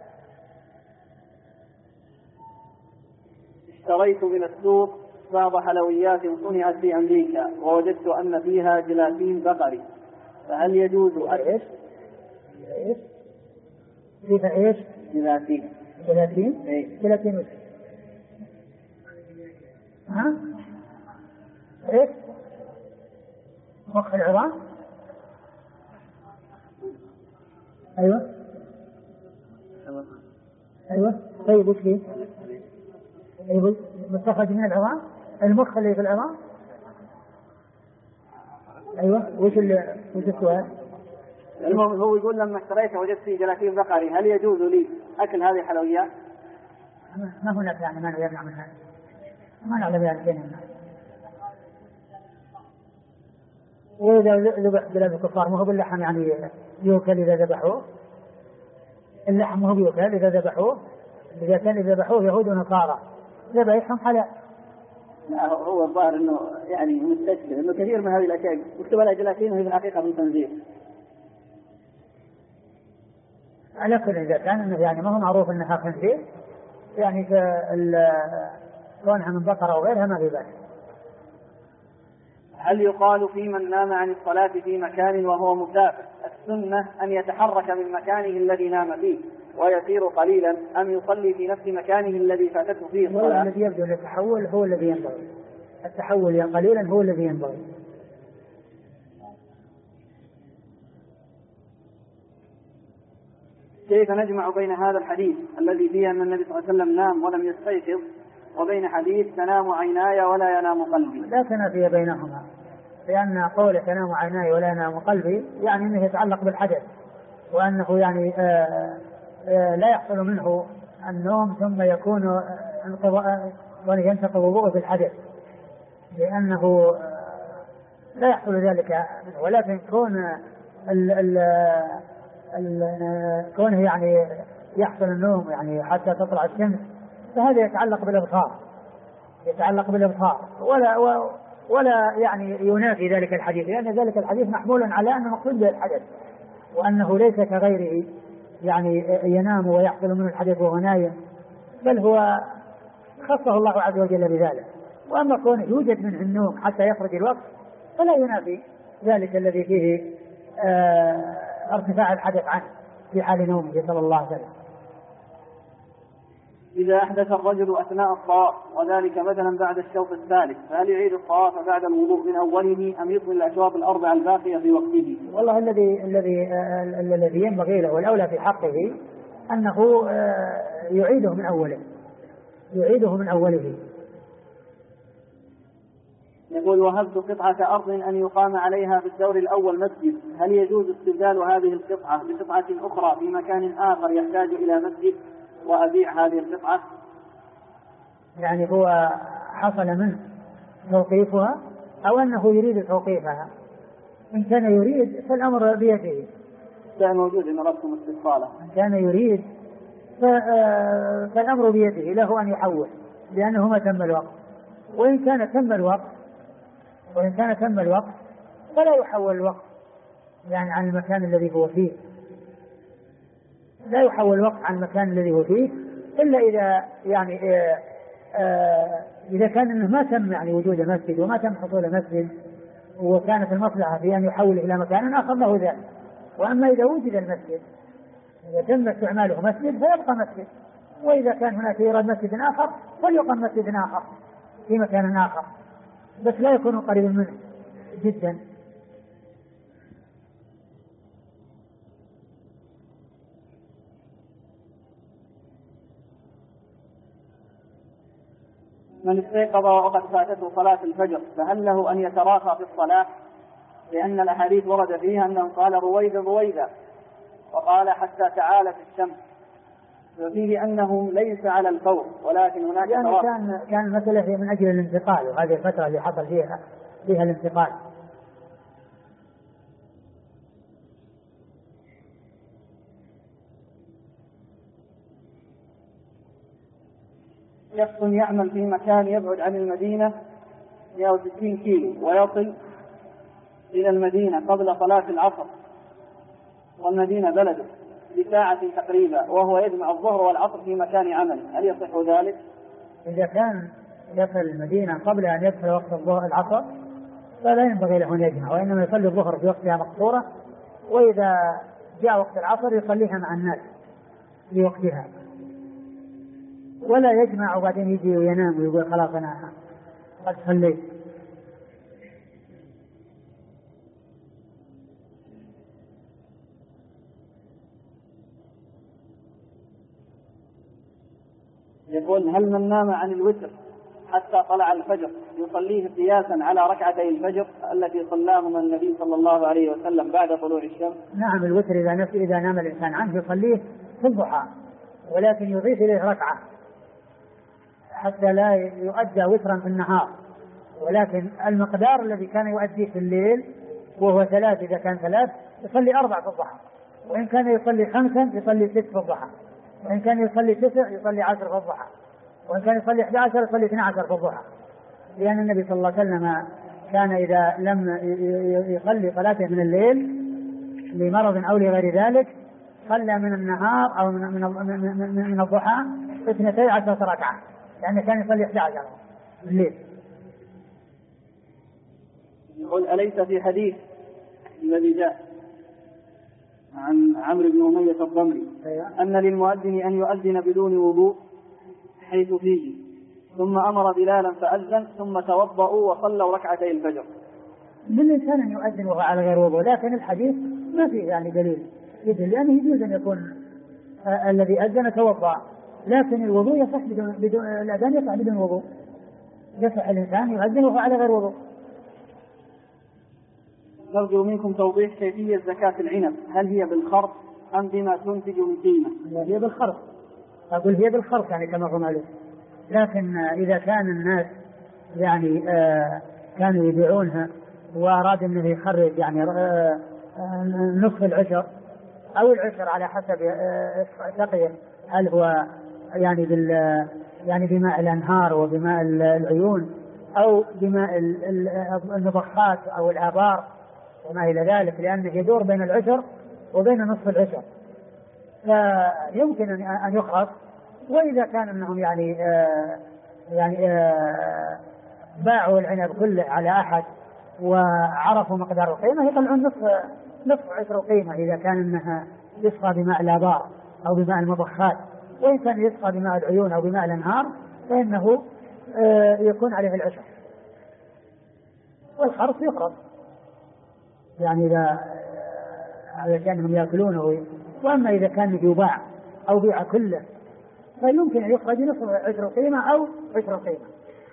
اشتريت من السوق بعض حلويات صنعت في أمريكا ووجدت أن فيها جيلاتين بقري، فهل يجوز ايش؟ فيها ايش؟ جيلاتين. جيلاتين ها؟ ايش؟ مخ العظام؟ ايوه طيب وش فيه؟ ايوه مستخرج من العظام، المخ اللي في العظام. ايوه وش السؤال؟ المهم هو يقول لما اشتريته وجدت فيه جيلاتين بقري، هل يجوز لي اكل هذه الحلويات؟ ما هناك يعني ما نعلم منها، ما نعلم يعني بيننا. وإذا ذبح بلاد الكفار ما هو باللحم يعني يؤكل إذا ذبحوه، اللحم ما هو يؤكل إذا ذبحوه، إذا كان ذبحوه يهود ونصارى ذبائحهم حلال. لا هو الظاهر انه يعني مستشكل انه كثير من هذه الاشياء مكتوب على جيلاتين وهي في الحقيقه من خنزير. على كل إذا كان إنه يعني ما هو معروف إنها خنزير يعني كونها من بقرة أو غيرها ما في بأس. هل يقال في من نام عن الصلاة في مكان وهو مسافر السنة أن يتحرك من مكانه الذي نام فيه ويسير قليلا، أم يصلي في نفس مكانه الذي فاتته فيه الصلاة؟ الذي يبدو التحول هو الذي ينبغي، التحول قليلا هو الذي ينبغي. كيف نجمع بين هذا الحديث الذي فيه أن النبي صلى الله عليه وسلم نام ولم يستيقظ وبين حديث تنام عيناي ولا ينام قلبي؟ لا تنافي بينهما، لأن قول تنام عيناي ولا ينام قلبي يعني أنه يتعلق بالحدث، وأنه يعني لا يحصل منه النوم ثم يكون ينتقض وضوءه بالحدث، لأنه لا يحصل ذلك منه. ولكن كونه يعني يحصل النوم يعني حتى تطلع الشمس فهذا يتعلق بالإبصار ولا يعني ينافي ذلك الحديث، لأن ذلك الحديث محمول على أنه مقصود به الحدث، وأنه ليس كغيره يعني ينام ويحصل منه الحدث وهو نايم، بل هو خصه الله عز وجل بذلك. وأما كونه يوجد منه النوم حتى يخرج الوقت فلا ينافي ذلك الذي فيه ارتفاع الحدث عنه في حال نومه صلى الله عليه وسلم. إذا أحدث الرجل أثناء الطواف وذلك مثلا بعد الشوط الثالث، فهل يعيد الطواف بعد الوضوء من أوله أم يكمل الأشواط الأربع الباقية في وقته؟ والله الذي ينبغي له والأولى في حقه أنه يعيده من أوله. يقول وهبت قطعة أرض أن يقام عليها في الدور الأول مسجد، هل يجوز استبدال هذه القطعة بقطعة أخرى في مكان آخر يحتاج إلى مسجد وأبيع هذه القطعة؟ يعني هو حصل منه توقيفها أو أنه يريد توقيفها؟ إن كان يريد فالأمر بيده. كان موجود إن ربكم استفصاله. إن كان يريد فالأمر بيده، له أن يحول لأنه ما تم الوقت. وإن كان تم الوقت فلا يحول الوقت يعني عن المكان الذي هو فيه، لا يحول الوقت عن المكان الذي هو فيه إلا إذا يعني إذا كان إنه ما تم يعني وجود مسجد وما تم حصول مسجد وكانت المصلحة في أن يحول إلى مكان آخر له ذلك. وأما إذا وجد المسجد، إذا تم استعماله مسجد فيبقى مسجد، وإذا كان هناك يراد مسجد آخر فليقم مسجد آخر في مكان آخر، بس لا يكون قريبا منه جدا. من استيقظ وقد فاتته صلاة الفجر فهل له أن يتراخى في الصلاة؟ لأن الأحاديث ورد فيها أنه قال رويدا وقال حتى تعالت الشمس، وفيه أنه ليس على الفور ولكن هناك يعني كان المسألة من أجل الانتقال، وهذه الفترة اللي حصل فيها الانتقال. شخص يعمل في مكان يبعد عن المدينة 160 كيلو ويصل إلى المدينة قبل صلاة العصر، والمدينة بلده بساعة تقريبا، وهو يجمع الظهر والعصر في مكان عمله، هل يصح ذلك؟ إذا كان يصل المدينة قبل أن يدخل وقت الظهر العصر فلا ينبغي له أن يجمع، وإنما يصلي الظهر في وقتها مقصورة، وإذا جاء وقت العصر يصليها مع الناس في وقتها، ولا يجمع وبعدين يجي وينام ويقول خلاص أنا قد صليت. يقول هل من نام عن الوتر حتى طلع الفجر يصليه قياسا على ركعتي الفجر التي صلاهما النبي صلى الله عليه وسلم بعد طلوع الشمس؟ نعم، الوتر إذا نام الإنسان عنه يصليه في الضحى، ولكن يضيف إليه ركعة حتى لا يؤدى وترا في النهار، ولكن المقدار الذي كان يؤديه في الليل وهو 3، إذا كان 3 يصلي 4 في الضحى، وإن كان يصلي 5 يصلي 6 في الضحى، وإن كان يصلي 9 يصلي 10 في الضحى، وإن كان يصلي 11 يصلي 12 في الضحى، لأن النبي صلى الله عليه وسلم كان إذا لم يصلي صلاته من الليل لمرض أو لغير ذلك صلى من النهار أو من الضحى 12 ركعة، لأنه كان يصلي 11 من الليل. يقول أليس في حديث الذي جاء عن عمرو بن أمية الضمري أن للمؤذن أن يؤذن بدون وضوء حيث فيه، ثم أمر بلالا فأذن ثم توضأوا وصلوا ركعتي الفجر؟ بالإنسان أن يؤذن وهو على غير وضوء، لكن الحديث ما فيه يعني دليل يدل، لأنه يجوز أن يكون الذي أذن توضأ، لكن الوضوء يصح بدون الأذان يصح بدون وضوء، يصح الإنسان يؤذن وهو على غير وضوء. نرجو منكم توضيح كيفية زكاة العنب، هل هي بالخرص أم بما تنتج من قيمة؟ هي بالخرص، أقول هي بالخرص يعني كما هو معلوم، لكن إذا كان الناس يعني كانوا يبيعونها وأراد أنه يخرج يعني نصف العشر أو العشر على حسب تقيه، هل هو يعني يعني بماء الأنهار وبماء العيون أو بماء المضخات أو الآبار وما إلى ذلك، لأنه يدور بين العشر وبين نصف العشر، فيمكن أن يخرج. وإذا كان أنهم يعني باعوا العنب كله على أحد وعرفوا مقدار القيمة يطلعون نصف عشر القيمة، إذا كان أنها يسقى بماء الآبار أو بماء المضخات، وإن كان يسقى بماء العيون أو بماء الأنهار فإنه يكون عليه العشر. والخرص يخرص يعني إذا كانهم يأكلونه، وأما إذا كان يباع أو بيع كله فيمكن أن يخرج نصف عشر القيمة أو عشر القيمة.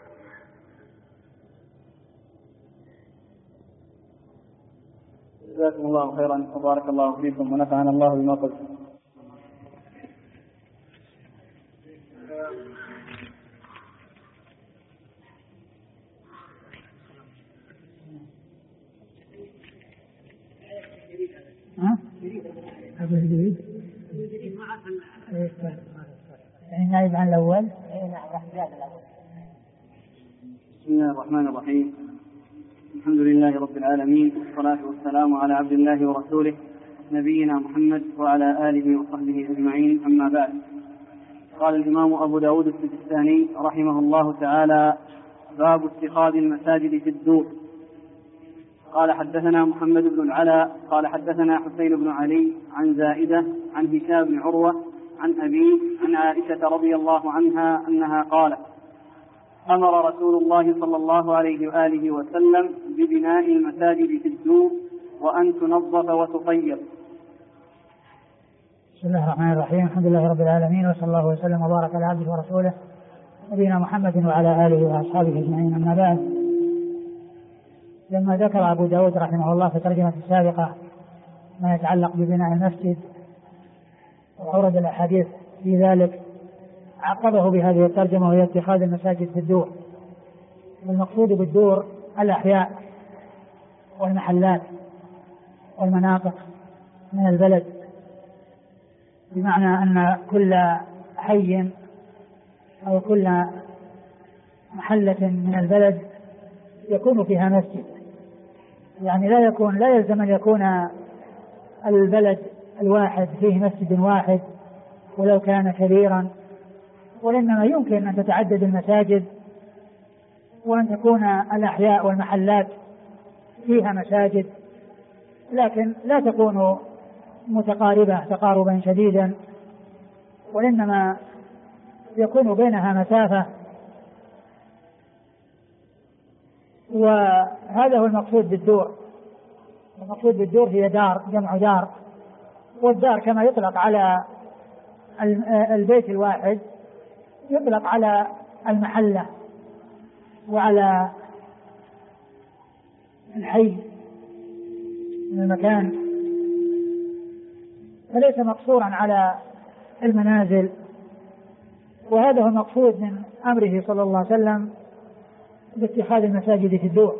جزاكم الله خيرا وبارك الله فيكم ونفعنا الله بما قلتم. ها؟ هذا جديد. النائب عن الأول. بسم الله الرحمن الرحيم. الحمد لله رب العالمين، والصلاة والسلام على عبد الله ورسوله نبينا محمد وعلى آله وصحبه أجمعين، أما بعد. قال الإمام أبو داود السجستاني رحمه الله تعالى: باب اتخاذ المساجد في الدور. قال: حدثنا محمد بن العلاء قال: حدثنا حسين بن علي عن زائدة عن هشام بن عروة عن أبيه عن عائشة رضي الله عنها أنها قالت: أمر رسول الله صلى الله عليه وآله وسلم ببناء المساجد في الدور وأن تنظف وتطيب. بسم الله الرحمن الرحيم. الحمد لله رب العالمين، وصلى الله وسلم وبارك على عبده ورسوله نبينا محمد وعلى آله وأصحابه أجمعين، أما بعد. لما ذكر أبو داود رحمه الله في الترجمة السابقة ما يتعلق ببناء المسجد وأورد الأحاديث في ذلك، عقبه بهذه الترجمة وهي اتخاذ المساجد في الدور. والمقصود بالدور الأحياء والمحلات والمناطق من البلد، بمعنى أن كل حي أو كل محلة من البلد يكون فيها مسجد، يعني لا يلزم أن يكون البلد الواحد فيه مسجد واحد ولو كان كبيرا، وإنما يمكن أن تتعدد المساجد وأن تكون الأحياء والمحلات فيها مساجد، لكن لا تكون متقاربة تقاربا شديدا، وإنما يكون بينها مسافة. وهذا هو المقصود بالدور. المقصود بالدور هي دار، جمع دار. والدار كما يطلق على البيت الواحد يطلق على المحلة وعلى الحي من المكان، فليس مقصورا على المنازل. وهذا هو المقصود من أمره صلى الله عليه وسلم باتخاذ المساجد في الدور،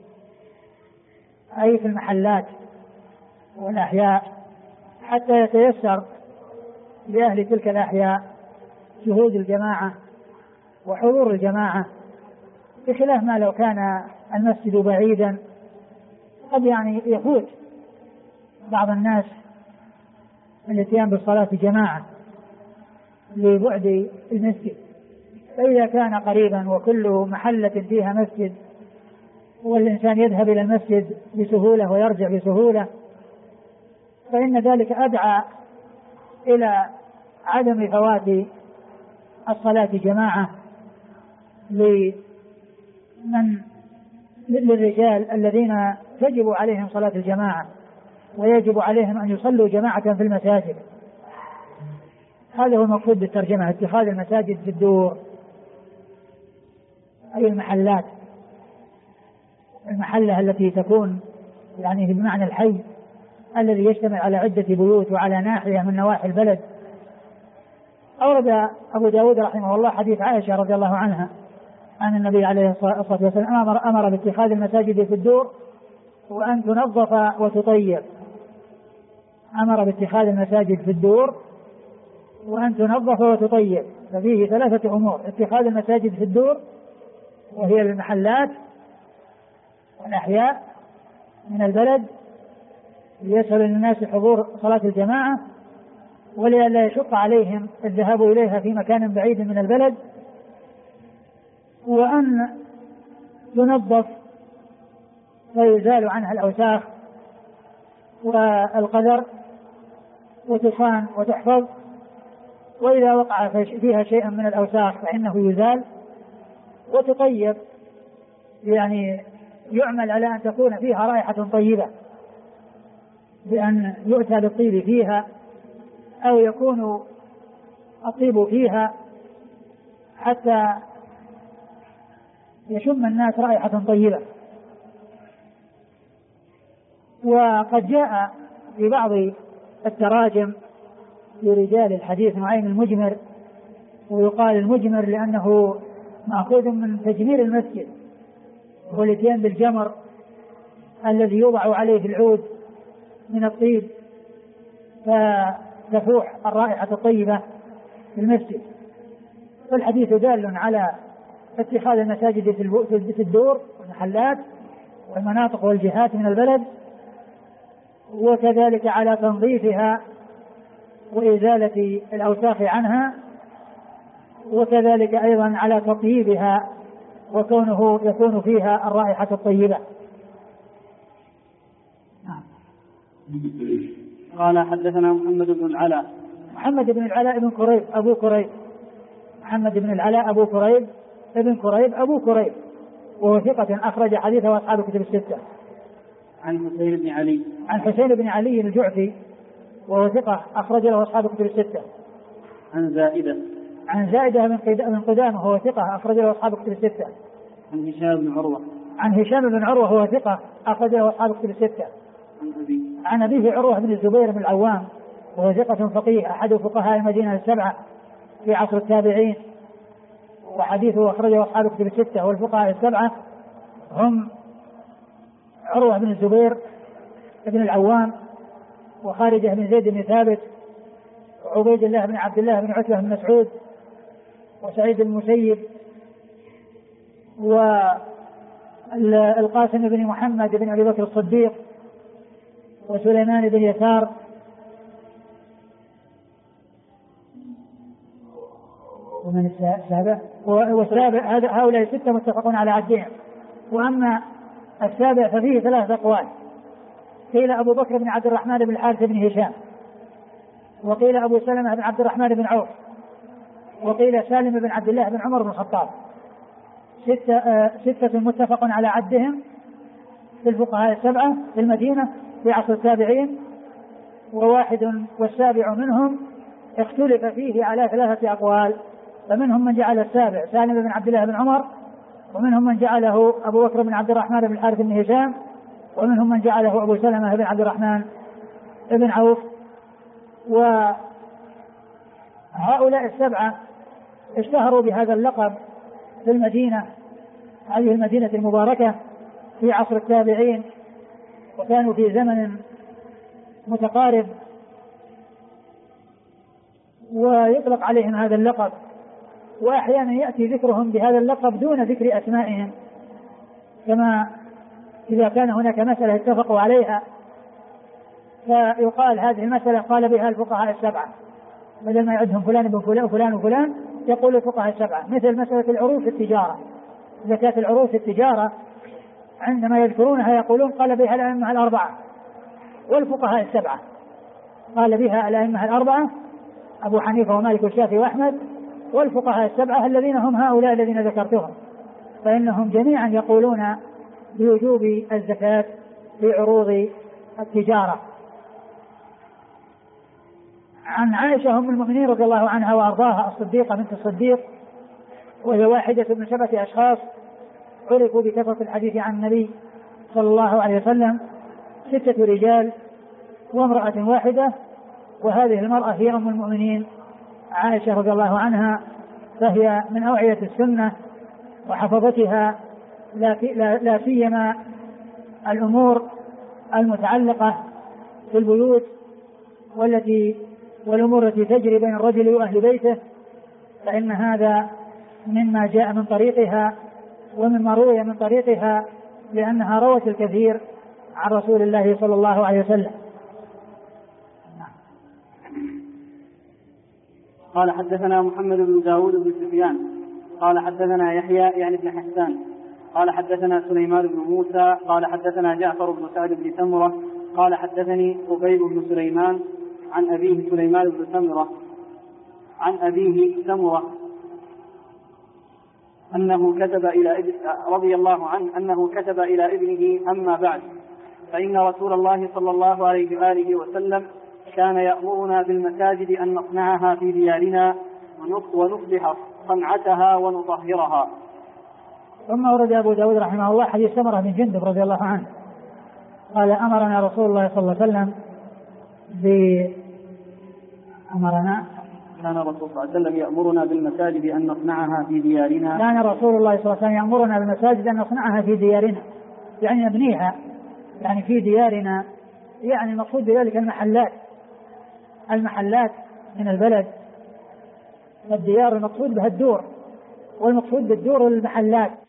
أي في المحلات والأحياء، حتى يتيسر لأهل تلك الأحياء شهود الجماعة وحضور الجماعة، بخلاف ما لو كان المسجد بعيدا قد يفوت بعض الناس الاتيان بالصلاة جماعة لبعد المسجد. فإذا كان قريبا وكل محلة فيها مسجد والإنسان يذهب إلى المسجد بسهولة ويرجع بسهولة، فإن ذلك أدعى إلى عدم فوات الصلاة جماعة للرجال الذين تجب عليهم صلاة الجماعة ويجب عليهم أن يصلوا جماعة في المساجد. هذا هو المقصود بالترجمة، اتخاذ المساجد في الدور، أي المحلات، المحلة التي تكون بمعنى الحي الذي يجتمع على عدة بيوت وعلى ناحية من نواحي البلد. أورد أبو داود رحمه الله حديث عائشة رضي الله عنها أن النبي عليه الصلاة والسلام أمر باتخاذ المساجد في الدور وأن تنظف وتطيب. أمر باتخاذ المساجد في الدور وأن تنظف وتطيب، ففيه ثلاثة أمور: اتخاذ المساجد في الدور وهي المحلات والأحياء من البلد ليسهل للناس حضور صلاة الجماعة ولئلا يشق عليهم الذهاب إليها في مكان بعيد من البلد، وأن تنظف ويزال عنها الأوساخ والقذر وتصان وتحفظ، وإذا وقع فيها شيء من الأوساخ فإنه يزال. وتطيب يعمل على أن تكون فيها رائحة طيبة بأن يؤتى بالطيب فيها أو يكون الطيب فيها حتى يشم الناس رائحة طيبة. وقد جاء في بعض التراجم لرجال الحديث نعيم المجمر، ويقال المجمر لأنه مأخوذ من تجمير المسجد والاتيان بالجمر الذي يوضع عليه العود من الطيب فتفوح الرائحة الطيبة في المسجد. فالحديث دال على اتخاذ المساجد في الدور والمحلات والمناطق والجهات من البلد، وكذلك على تنظيفها وإزالة الأوساخ عنها، وكذلك أيضا على تطييبها وكونه يكون فيها الرائحة الطيبة. قال حدثنا محمد بن العلاء. محمد بن العلاء بن كريب أبو كريب، محمد بن العلاء أبو كريب ابن كريب أبو كريب، وهو ثقة أخرج حديثه أصحاب الكتب الستة. عن حسين بن علي. عن حسين بن علي الجعفي، وهو ثقة أخرج له أصحاب الكتب الستة. عن زائدة. عن زائدة من قدامة، وهو ثقة أخرج له أصحاب الكتب الستة. عن هشام بن عروة. عن هشام بن عروة، وهو ثقة أخرج له أصحاب الكتب الستة. عن أبيه عروة بن الزبير بن العوام، وهو ثقة فقيه أحد فقهاء المدينة السبعة في عصر التابعين، وحديثه أخرجه أصحاب الكتب الستة. والفقهاء السبعة هم عروة بن الزبير بن العوام، وخارجة بن زيد بن ثابت، وعبيد الله بن عبد الله بن عتبة بن مسعود، وسعيد المسيب، والقاسم بن محمد بن أبي بكر الصديق، وسليمان بن يسار، ومن السابع والسابع. هؤلاء الستة متفقون على عدهم. وأما السابع ففيه 3 أقوال، قيل أبو بكر بن عبد الرحمن بن الحارث بن هشام، وقيل أبو سلمة بن عبد الرحمن بن عوف، وقيل سالم بن عبد الله بن عمر بن الخطاب. 6 متفق على عدهم في الفقهاء السبعة في المدينة في عصر التابعين، وواحد والسابع منهم اختلف فيه على 3 أقوال، فمنهم من جعل السابع سالم بن عبد الله بن عمر، ومنهم من جعله أبو بكر بن عبد الرحمن بن الحارث بن هشام، ومنهم من جعله أبو سلمة بن عبد الرحمن بن عوف. وهؤلاء السبعة اشتهروا بهذا اللقب في المدينة، هذه المدينة المباركة في عصر التابعين، وكانوا في زمن متقارب، ويطلق عليهم هذا اللقب، وأحيانا يأتي ذكرهم بهذا اللقب دون ذكر أسمائهم، كما إذا كان هناك مسألة اتفقوا عليها فيقال هذه المسألة قال بها الفقهاء السبعة، بدل ما يعدهم فلان بن فلان وفلان وفلان يقول الفقهاء السبعة. مثل مسألة العروض في التجارة، زكاة العروض في التجارة عندما يذكرونها يقولون قال بها الأئمة 4، والفقهاء السبعة قال بها الأئمة 4 أبو حنيفة ومالك والشافعي وأحمد، والفقهاء السبعة الذين هم هؤلاء الذين ذكرتهم، فإنهم جميعا يقولون بوجوب الزكاة في عروض التجارة. عن عائشة أم المؤمنين رضي الله عنها وأرضاها الصديقة بنت الصديق، وهي واحدة من 7 أشخاص عرفوا بكثرة الحديث عن النبي صلى الله عليه وسلم، 6 رجال وامرأة واحدة، وهذه المرأة هي أم المؤمنين عائشة رضي الله عنها، فهي من أوعية السنة وحفظتها، لا سيما الأمور المتعلقة بالبيوت والأمور التي تجري بين الرجل وأهل بيته، فإن هذا مما جاء من طريقها ومما روي من طريقها، لأنها روت الكثير عن رسول الله صلى الله عليه وسلم. قال حدثنا محمد بن داود بن سفيان قال حدثنا يحيى يعني بن حسان قال حدثنا سليمان بن موسى قال حدثنا جعفر بن سعد بن سمرة قال حدثني قبيب بن سليمان عن أبيه سليمان بن سمرة عن أبيه سمرة أنه كتب إلى رضي الله عنه أنه كتب إلى ابنه: أما بعد، فإن رسول الله صلى الله عليه وآله وسلم كان يأمرنا بالمساجد أن نصنعها في ديارنا ونصلح صنعتها ونطهرها. ثم ورد أبو داود رحمه الله حديث سمرة بن جندب رضي الله عنه قال: أمرنا رسول الله صلى الله عليه وسلم كان الرسول صلى الله عليه وسلم يأمرنا بالمساجد أن نصنعها في ديارنا. كان رسول الله صلى الله عليه وسلم يأمرنا بالمساجد أن نصنعها في ديارنا، يعني نبنيها، يعني في ديارنا، يعني المقصود بذلك المحلات من البلد الديار المقصود بها الدور، والمقصود بالدور المحلات